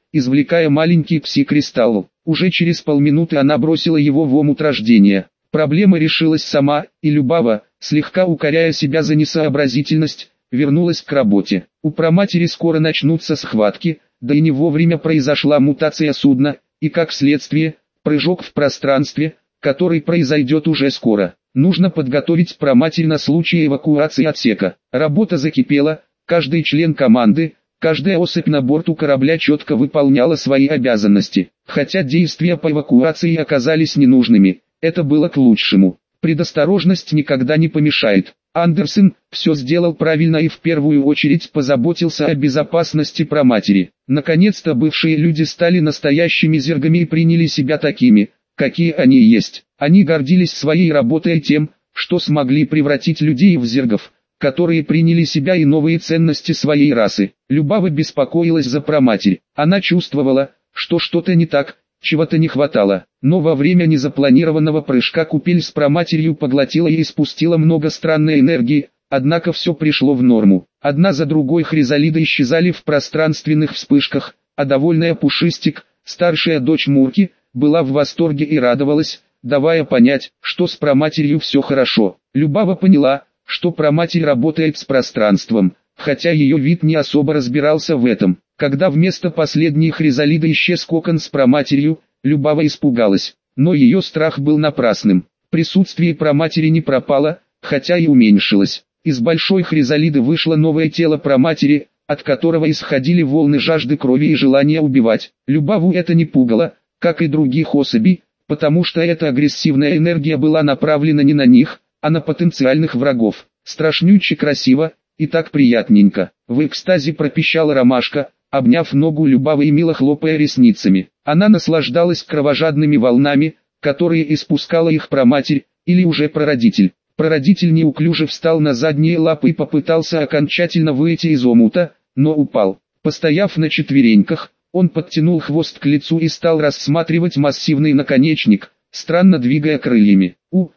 извлекая маленький пси-кристалл. Уже через полминуты она бросила его в омут рождения. Проблема решилась сама, и Любава, слегка укоряя себя за несообразительность, вернулась к работе. У праматери скоро начнутся схватки, да и не вовремя произошла мутация судна, и как следствие, прыжок в пространстве, который произойдет уже скоро. Нужно подготовить праматерь на случай эвакуации отсека. Работа закипела, каждый член команды, каждая особь на борту корабля четко выполняла свои обязанности. Хотя действия по эвакуации оказались ненужными, это было к лучшему. Предосторожность никогда не помешает. Андерсон все сделал правильно и в первую очередь позаботился о безопасности праматери. Наконец-то бывшие люди стали настоящими зергами и приняли себя такими, какие они есть. Они гордились своей работой и тем, что смогли превратить людей в зергов, которые приняли себя и новые ценности своей расы. Любава беспокоилась за праматерь. Она чувствовала, что что-то не так, чего-то не хватало. Но во время незапланированного прыжка купель с праматерью поглотила и испустила много странной энергии, однако все пришло в норму. Одна за другой хризалиды исчезали в пространственных вспышках, а довольная Пушистик, старшая дочь Мурки, была в восторге и радовалась, давая понять, что с праматерью все хорошо. Любава поняла, что праматерь работает с пространством, хотя ее вид не особо разбирался в этом. Когда вместо последней хризалиды исчез кокон с праматерью, Любава испугалась, но ее страх был напрасным. Присутствие праматери не пропало, хотя и уменьшилось. Из большой хризалиды вышло новое тело праматери, от которого исходили волны жажды крови и желания убивать. Любаву это не пугало, как и других особей, потому что эта агрессивная энергия была направлена не на них, а на потенциальных врагов. Страшнюче красиво, и так приятненько. В экстазе пропищала Ромашка, обняв ногу Любавы и мило хлопая ресницами. Она наслаждалась кровожадными волнами, которые испускала их праматерь, или уже прародитель. Прародитель неуклюже встал на задние лапы и попытался окончательно выйти из омута, но упал. Постояв на четвереньках, он подтянул хвост к лицу и стал рассматривать массивный наконечник, странно двигая крыльями.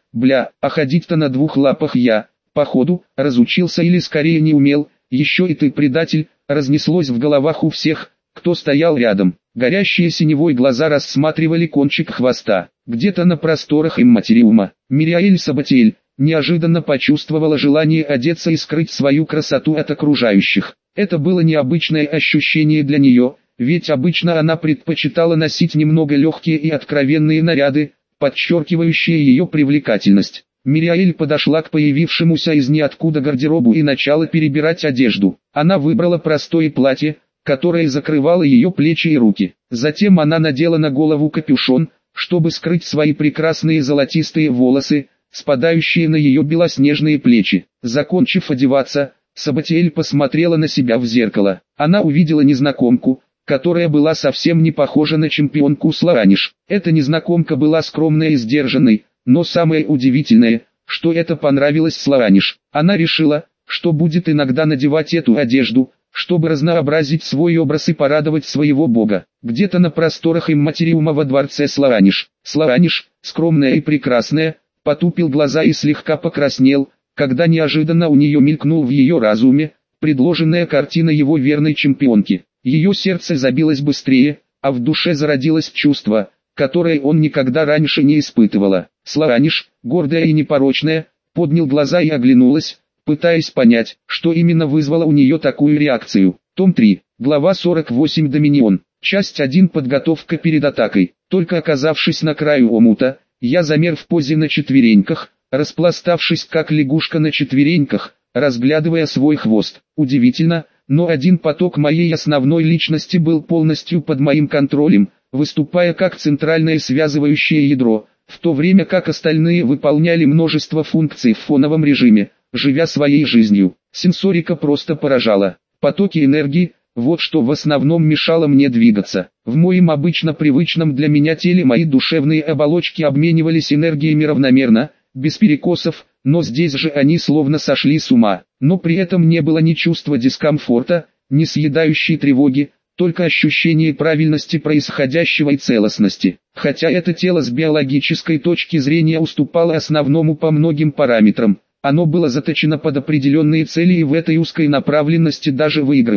А ходить-то на двух лапах я, походу, разучился или скорее не умел, еще и ты предатель, разнеслось в головах у всех, кто стоял рядом. Горящие синевой глаза рассматривали кончик хвоста. Где-то на просторах имматериума, Мириаэль Сабатиэль неожиданно почувствовала желание одеться и скрыть свою красоту от окружающих. Это было необычное ощущение для нее, ведь обычно она предпочитала носить немного легкие и откровенные наряды, подчеркивающие ее привлекательность. Мириаэль подошла к появившемуся из ниоткуда гардеробу и начала перебирать одежду. Она выбрала простое платье, которое закрывало ее плечи и руки. Затем она надела на голову капюшон, чтобы скрыть свои прекрасные золотистые волосы, спадающие на ее белоснежные плечи. Закончив одеваться, Сабатиэль посмотрела на себя в зеркало. Она увидела незнакомку, которая была совсем не похожа на чемпионку Слораниш. Эта незнакомка была скромной и сдержанной, но самое удивительное, что это понравилось Слораниш. Она решила, что будет иногда надевать эту одежду, чтобы разнообразить свой образ и порадовать своего бога. Где-то на просторах имматериума во дворце Слораниш. Слораниш, скромная и прекрасная, потупил глаза и слегка покраснел, когда неожиданно у нее мелькнул в ее разуме предложенная картина его верной чемпионки. Ее сердце забилось быстрее, а в душе зародилось чувство, которое он никогда раньше не испытывала. Слораниш, гордая и непорочная, поднял глаза и оглянулась, пытаясь понять, что именно вызвало у нее такую реакцию. Том 3, глава 48 Доминион, часть 1 Подготовка перед атакой. Только оказавшись на краю омута, я замер в позе на четвереньках, распластавшись как лягушка на четвереньках, разглядывая свой хвост. Удивительно, но один поток моей основной личности был полностью под моим контролем, выступая как центральное связывающее ядро, в то время как остальные выполняли множество функций в фоновом режиме, живя своей жизнью. Сенсорика просто поражала. Потоки энергии, вот что в основном мешало мне двигаться. В моем обычно привычном для меня теле мои душевные оболочки обменивались энергиями равномерно, без перекосов, но здесь же они словно сошли с ума. Но при этом не было ни чувства дискомфорта, ни съедающей тревоги, только ощущение правильности происходящего и целостности. Хотя это тело с биологической точки зрения уступало основному по многим параметрам, оно было заточено под определенные цели и в этой узкой направленности даже выигрывало.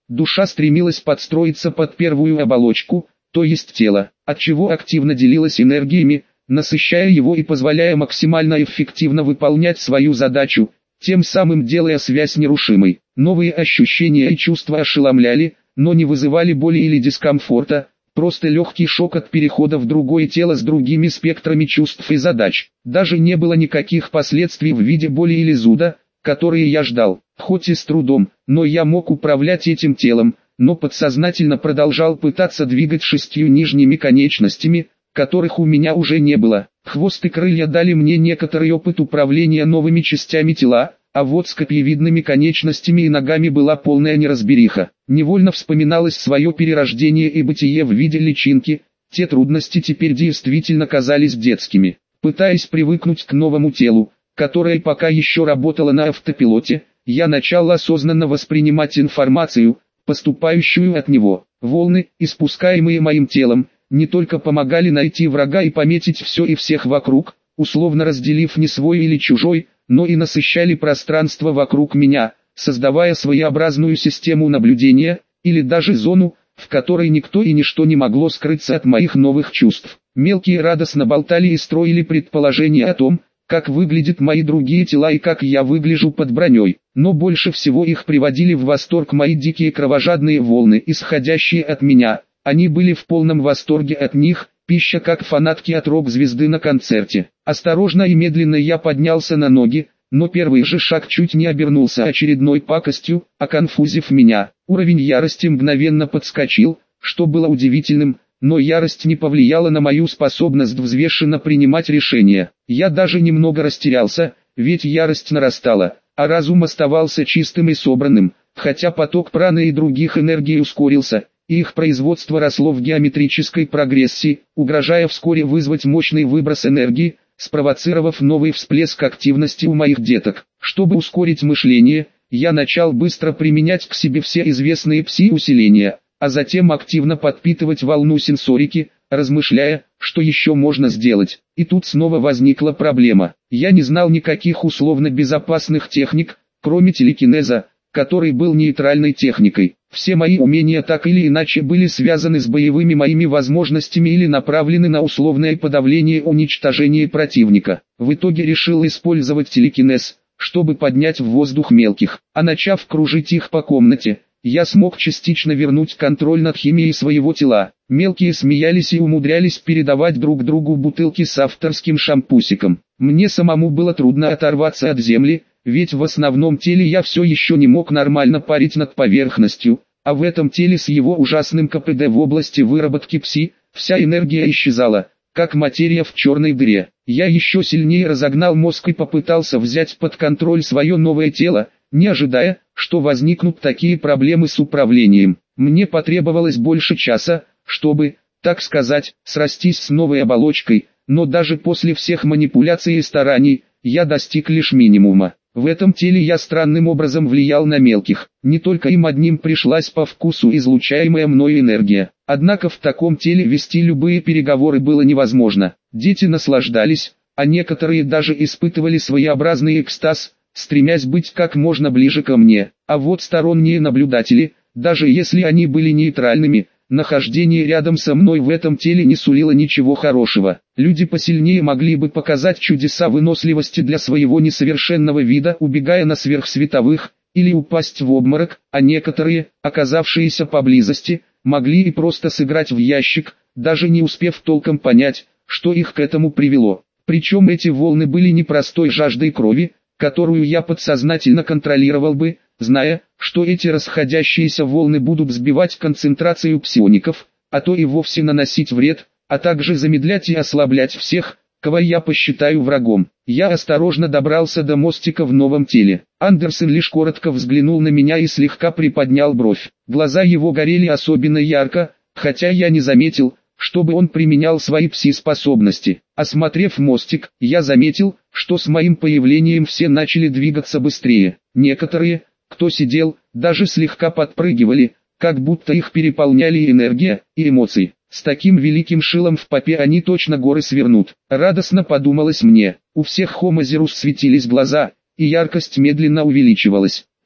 Душа стремилась подстроиться под первую оболочку, то есть тело, отчего активно делилась энергиями, насыщая его и позволяя максимально эффективно выполнять свою задачу, тем самым делая связь нерушимой. Новые ощущения и чувства ошеломляли, но не вызывали боли или дискомфорта, просто легкий шок от перехода в другое тело с другими спектрами чувств и задач. Даже не было никаких последствий в виде боли или зуда, которые я ждал, хоть и с трудом, но я мог управлять этим телом, но подсознательно продолжал пытаться двигать 6 нижними конечностями, которых у меня уже не было. Хвост и крылья дали мне некоторый опыт управления новыми частями тела, а вот с копьевидными конечностями и ногами была полная неразбериха. Невольно вспоминалось свое перерождение и бытие в виде личинки, те трудности теперь действительно казались детскими. Пытаясь привыкнуть к новому телу, которое пока еще работало на автопилоте, я начал осознанно воспринимать информацию, поступающую от него. Волны, испускаемые моим телом, не только помогали найти врага и пометить все и всех вокруг, условно разделив не свой или чужой, но и насыщали пространство вокруг меня, создавая своеобразную систему наблюдения, или даже зону, в которой никто и ничто не могло скрыться от моих новых чувств. Мелкие радостно болтали и строили предположения о том, как выглядят мои другие тела и как я выгляжу под броней, но больше всего их приводили в восторг мои дикие кровожадные волны, исходящие от меня. Они были в полном восторге от них, пища как фанатки от рок-звезды на концерте. Осторожно и медленно я поднялся на ноги, но первый же шаг чуть не обернулся очередной пакостью, оконфузив меня. Уровень ярости мгновенно подскочил, что было удивительным, но ярость не повлияла на мою способность взвешенно принимать решения. Я даже немного растерялся, ведь ярость нарастала, а разум оставался чистым и собранным, хотя поток праны и других энергий ускорился, и их производство росло в геометрической прогрессии, угрожая вскоре вызвать мощный выброс энергии, спровоцировав новый всплеск активности у моих деток. Чтобы ускорить мышление, я начал быстро применять к себе все известные пси-усиления, а затем активно подпитывать волну сенсорики, размышляя, что еще можно сделать. И тут снова возникла проблема. Я не знал никаких условно безопасных техник, кроме телекинеза, который был нейтральной техникой. Все мои умения так или иначе были связаны с боевыми моими возможностями или направлены на условное подавление и уничтожение противника. В итоге решил использовать телекинез, чтобы поднять в воздух мелких, а начав кружить их по комнате, я смог частично вернуть контроль над химией своего тела. Мелкие смеялись и умудрялись передавать друг другу бутылки с авторским шампусиком. Мне самому было трудно оторваться от земли, ведь в основном теле я все еще не мог нормально парить над поверхностью, а в этом теле с его ужасным КПД в области выработки пси, вся энергия исчезала, как материя в черной дыре. Я еще сильнее разогнал мозг и попытался взять под контроль свое новое тело, не ожидая, что возникнут такие проблемы с управлением. Мне потребовалось больше часа, чтобы, так сказать, срастись с новой оболочкой, но даже после всех манипуляций и стараний, я достиг лишь минимума. В этом теле я странным образом влиял на мелких, не только им одним пришлась по вкусу излучаемая мною энергия. Однако в таком теле вести любые переговоры было невозможно. Дети наслаждались, а некоторые даже испытывали своеобразный экстаз, стремясь быть как можно ближе ко мне. А вот сторонние наблюдатели, даже если они были нейтральными, нахождение рядом со мной в этом теле не сулило ничего хорошего. Люди посильнее могли бы показать чудеса выносливости для своего несовершенного вида, убегая на сверхсветовых, или упасть в обморок, а некоторые, оказавшиеся поблизости, могли и просто сыграть в ящик, даже не успев толком понять, что их к этому привело. Причем эти волны были не простой жаждой крови, которую я подсознательно контролировал бы, зная, что эти расходящиеся волны будут сбивать концентрацию псиоников, а то и вовсе наносить вред, а также замедлять и ослаблять всех, кого я посчитаю врагом. Я осторожно добрался до мостика в новом теле. Андерсон лишь коротко взглянул на меня и слегка приподнял бровь. Глаза его горели особенно ярко, хотя я не заметил, чтобы он применял свои пси-способности. Осмотрев мостик, я заметил, что с моим появлением все начали двигаться быстрее. Некоторые, кто сидел, даже слегка подпрыгивали, как будто их переполняли энергия и эмоции. С таким великим шилом в попе они точно горы свернут. Радостно подумалось мне. У всех хомозерус светились глаза, и яркость медленно увеличивалась.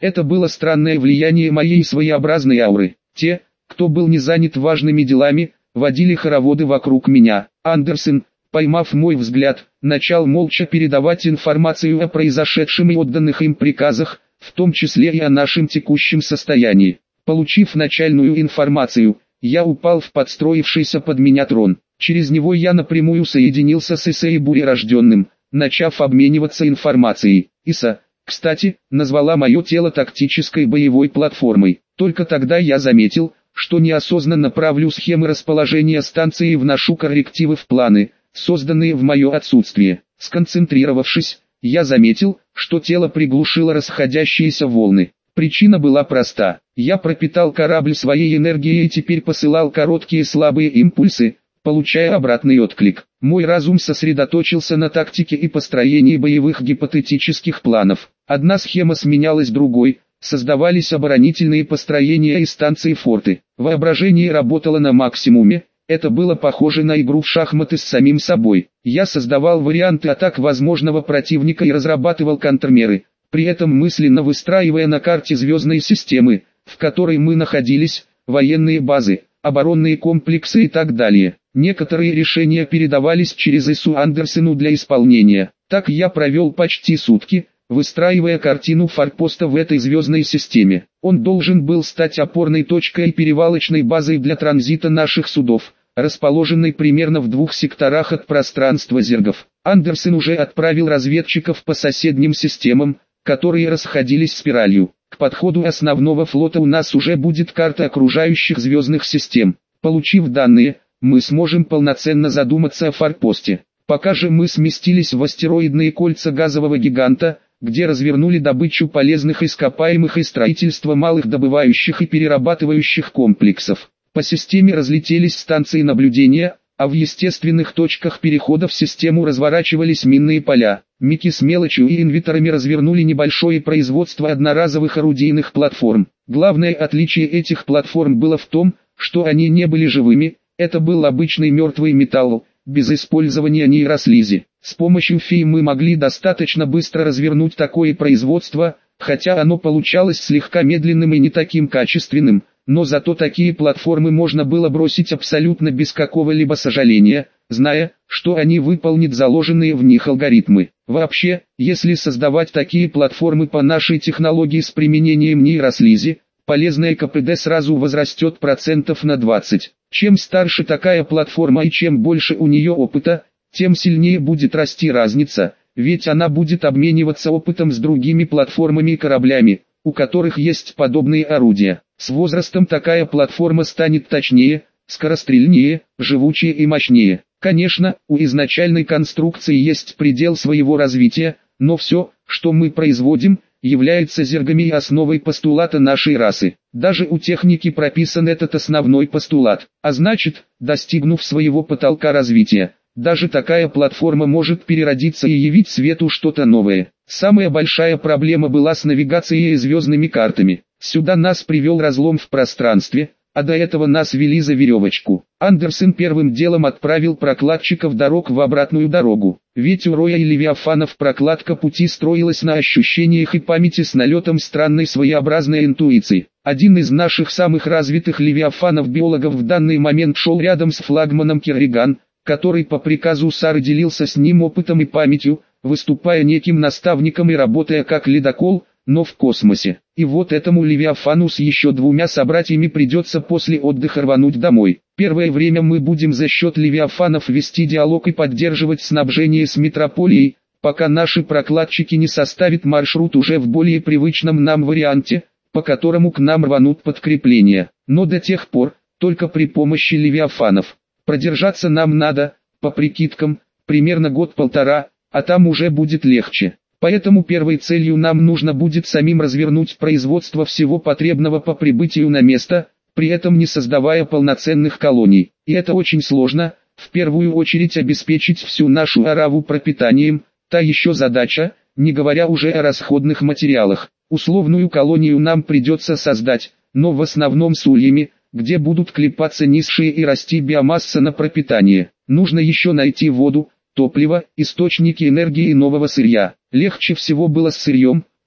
Это было странное влияние моей своеобразной ауры. Те, кто был не занят важными делами, водили хороводы вокруг меня. Андерсон, поймав мой взгляд, начал молча передавать информацию о произошедшем и отданных им приказах, в том числе и о нашем текущем состоянии. Получив начальную информацию, я упал в подстроившийся под меня трон. Через него я напрямую соединился с Исой Бурерожденным, начав обмениваться информацией. Иса, кстати, назвала мое тело тактической боевой платформой. Только тогда я заметил, что неосознанно правлю схемы расположения станции и вношу коррективы в планы, созданные в мое отсутствие. Сконцентрировавшись, я заметил, что тело приглушило расходящиеся волны. Причина была проста. Я пропитал корабль своей энергией и теперь посылал короткие слабые импульсы, получая обратный отклик. Мой разум сосредоточился на тактике и построении боевых гипотетических планов. Одна схема сменялась другой, создавались оборонительные построения и станции-форты. Воображение работало на максимуме, это было похоже на игру в шахматы с самим собой. Я создавал варианты атак возможного противника и разрабатывал контрмеры, при этом мысленно выстраивая на карте звездной системы, в которой мы находились, военные базы, оборонные комплексы и так далее. Некоторые решения передавались через Ису Андерсону для исполнения. Так я провел почти сутки, выстраивая картину форпоста в этой звездной системе. Он должен был стать опорной точкой и перевалочной базой для транзита наших судов, расположенной примерно в 2 секторах от пространства зергов. Андерсон уже отправил разведчиков по соседним системам, которые расходились спиралью. К подходу основного флота у нас уже будет карта окружающих звездных систем. Получив данные, мы сможем полноценно задуматься о форпосте. Пока же мы сместились в астероидные кольца газового гиганта, где развернули добычу полезных ископаемых и строительство малых добывающих и перерабатывающих комплексов. По системе разлетелись станции наблюдения, а в естественных точках перехода в систему разворачивались минные поля. Мики с мелочью и инвиторами развернули небольшое производство одноразовых орудийных платформ. Главное отличие этих платформ было в том, что они не были живыми, это был обычный мертвый металл, без использования нейрослизи. С помощью фей мы могли достаточно быстро развернуть такое производство, хотя оно получалось слегка медленным и не таким качественным, но зато такие платформы можно было бросить абсолютно без какого-либо сожаления, зная, что они выполнят заложенные в них алгоритмы. Вообще, если создавать такие платформы по нашей технологии с применением нейрослизи, полезное КПД сразу возрастет процентов на 20. Чем старше такая платформа и чем больше у нее опыта, тем сильнее будет расти разница, ведь она будет обмениваться опытом с другими платформами и кораблями, у которых есть подобные орудия. С возрастом такая платформа станет точнее, скорострельнее, живучее и мощнее. Конечно, у изначальной конструкции есть предел своего развития, но все, что мы производим, является зергами и основой постулата нашей расы. Даже у техники прописан этот основной постулат. А значит, достигнув своего потолка развития, даже такая платформа может переродиться и явить свету что-то новое. Самая большая проблема была с навигацией и звездными картами. Сюда нас привел разлом в пространстве, а до этого нас вели за веревочку. Андерсон первым делом отправил прокладчиков дорог в обратную дорогу. Ведь у Роя и Левиафанов прокладка пути строилась на ощущениях и памяти с налетом странной своеобразной интуиции. Один из наших самых развитых Левиафанов-биологов в данный момент шел рядом с флагманом Керриган, который по приказу Сары делился с ним опытом и памятью, выступая неким наставником и работая как ледокол, но в космосе. И вот этому Левиафану с еще 2 собратьями придется после отдыха рвануть домой. Первое время мы будем за счет Левиафанов вести диалог и поддерживать снабжение с метрополией, пока наши прокладчики не составят маршрут уже в более привычном нам варианте, по которому к нам рванут подкрепления. Но до тех пор, только при помощи Левиафанов. Продержаться нам надо, по прикидкам, примерно год-полтора, а там уже будет легче. Поэтому первой целью нам нужно будет самим развернуть производство всего потребного по прибытию на место, при этом не создавая полноценных колоний. И это очень сложно, в первую очередь обеспечить всю нашу араву пропитанием, та еще задача, не говоря уже о расходных материалах. Условную колонию нам придется создать, но в основном с ульями, где будут клепаться низшие и расти биомасса на пропитание. Нужно еще найти воду, топливо, источники энергии и нового сырья. Легче всего было с сырьем,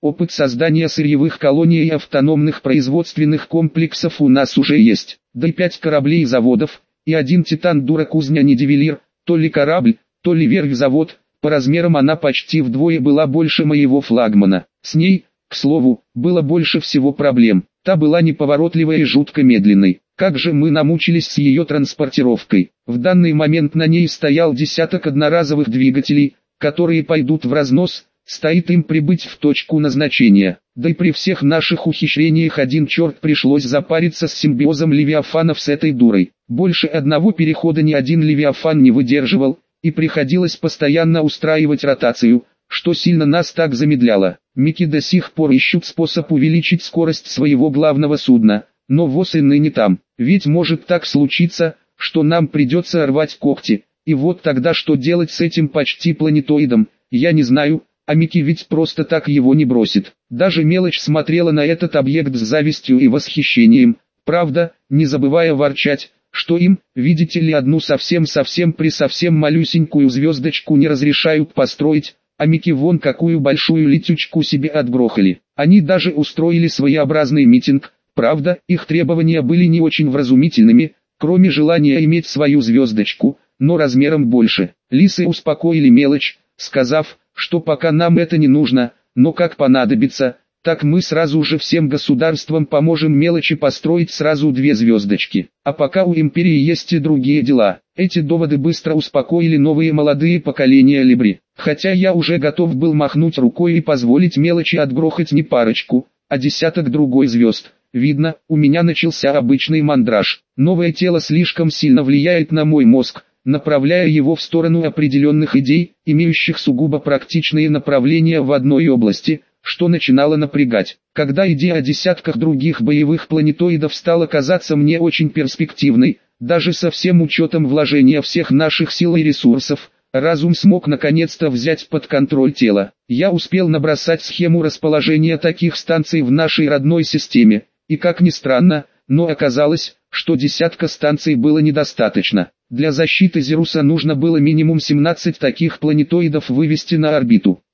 Опыт создания сырьевых колоний и автономных производственных комплексов у нас уже есть. Да и 5 кораблей и заводов, и 1 Титан-дура-кузня не Девелир, то ли корабль, то ли верфь-завод. По размерам она почти вдвое была больше моего флагмана. С ней, к слову, было больше всего проблем. Та была неповоротливой и жутко медленной. Как же мы намучились с ее транспортировкой. В данный момент на ней стоял десяток одноразовых двигателей, которые пойдут в разнос, стоит им прибыть в точку назначения. Да и при всех наших ухищрениях один черт пришлось запариться с симбиозом левиафанов с этой дурой. Больше одного перехода ни один левиафан не выдерживал, и приходилось постоянно устраивать ротацию, что сильно нас так замедляло. Мики до сих пор ищут способ увеличить скорость своего главного судна, но ВОС и ныне там. Ведь может так случиться, что нам придется рвать когти, и вот тогда что делать с этим почти планетоидом, я не знаю, а Мики ведь просто так его не бросит. Даже мелочь смотрела на этот объект с завистью и восхищением, правда, не забывая ворчать, что им, видите ли, одну совсем малюсенькую звездочку не разрешают построить, а Мики вон какую большую летючку себе отгрохали. Они даже устроили своеобразный митинг, правда, их требования были не очень вразумительными, кроме желания иметь свою звездочку, но размером больше. Лисы успокоили мелочь, сказав, что пока нам это не нужно, но как понадобится, так мы сразу же всем государствам поможем мелочи построить сразу 2 звездочки. А пока у империи есть и другие дела. Эти доводы быстро успокоили новые молодые поколения Либри. Хотя я уже готов был махнуть рукой и позволить мелочи отгрохать не парочку, а десяток другой звезд. Видно, у меня начался обычный мандраж. Новое тело слишком сильно влияет на мой мозг, направляя его в сторону определенных идей, имеющих сугубо практичные направления в одной области, что начинало напрягать. Когда идея о десятках других боевых планетоидов стала казаться мне очень перспективной, даже со всем учетом вложения всех наших сил и ресурсов, разум смог наконец-то взять под контроль тело. Я успел набросать схему расположения таких станций в нашей родной системе, и как ни странно, но оказалось, что десятка станций было недостаточно. Для защиты Зеруса нужно было минимум 17 таких планетоидов вывести на орбиту.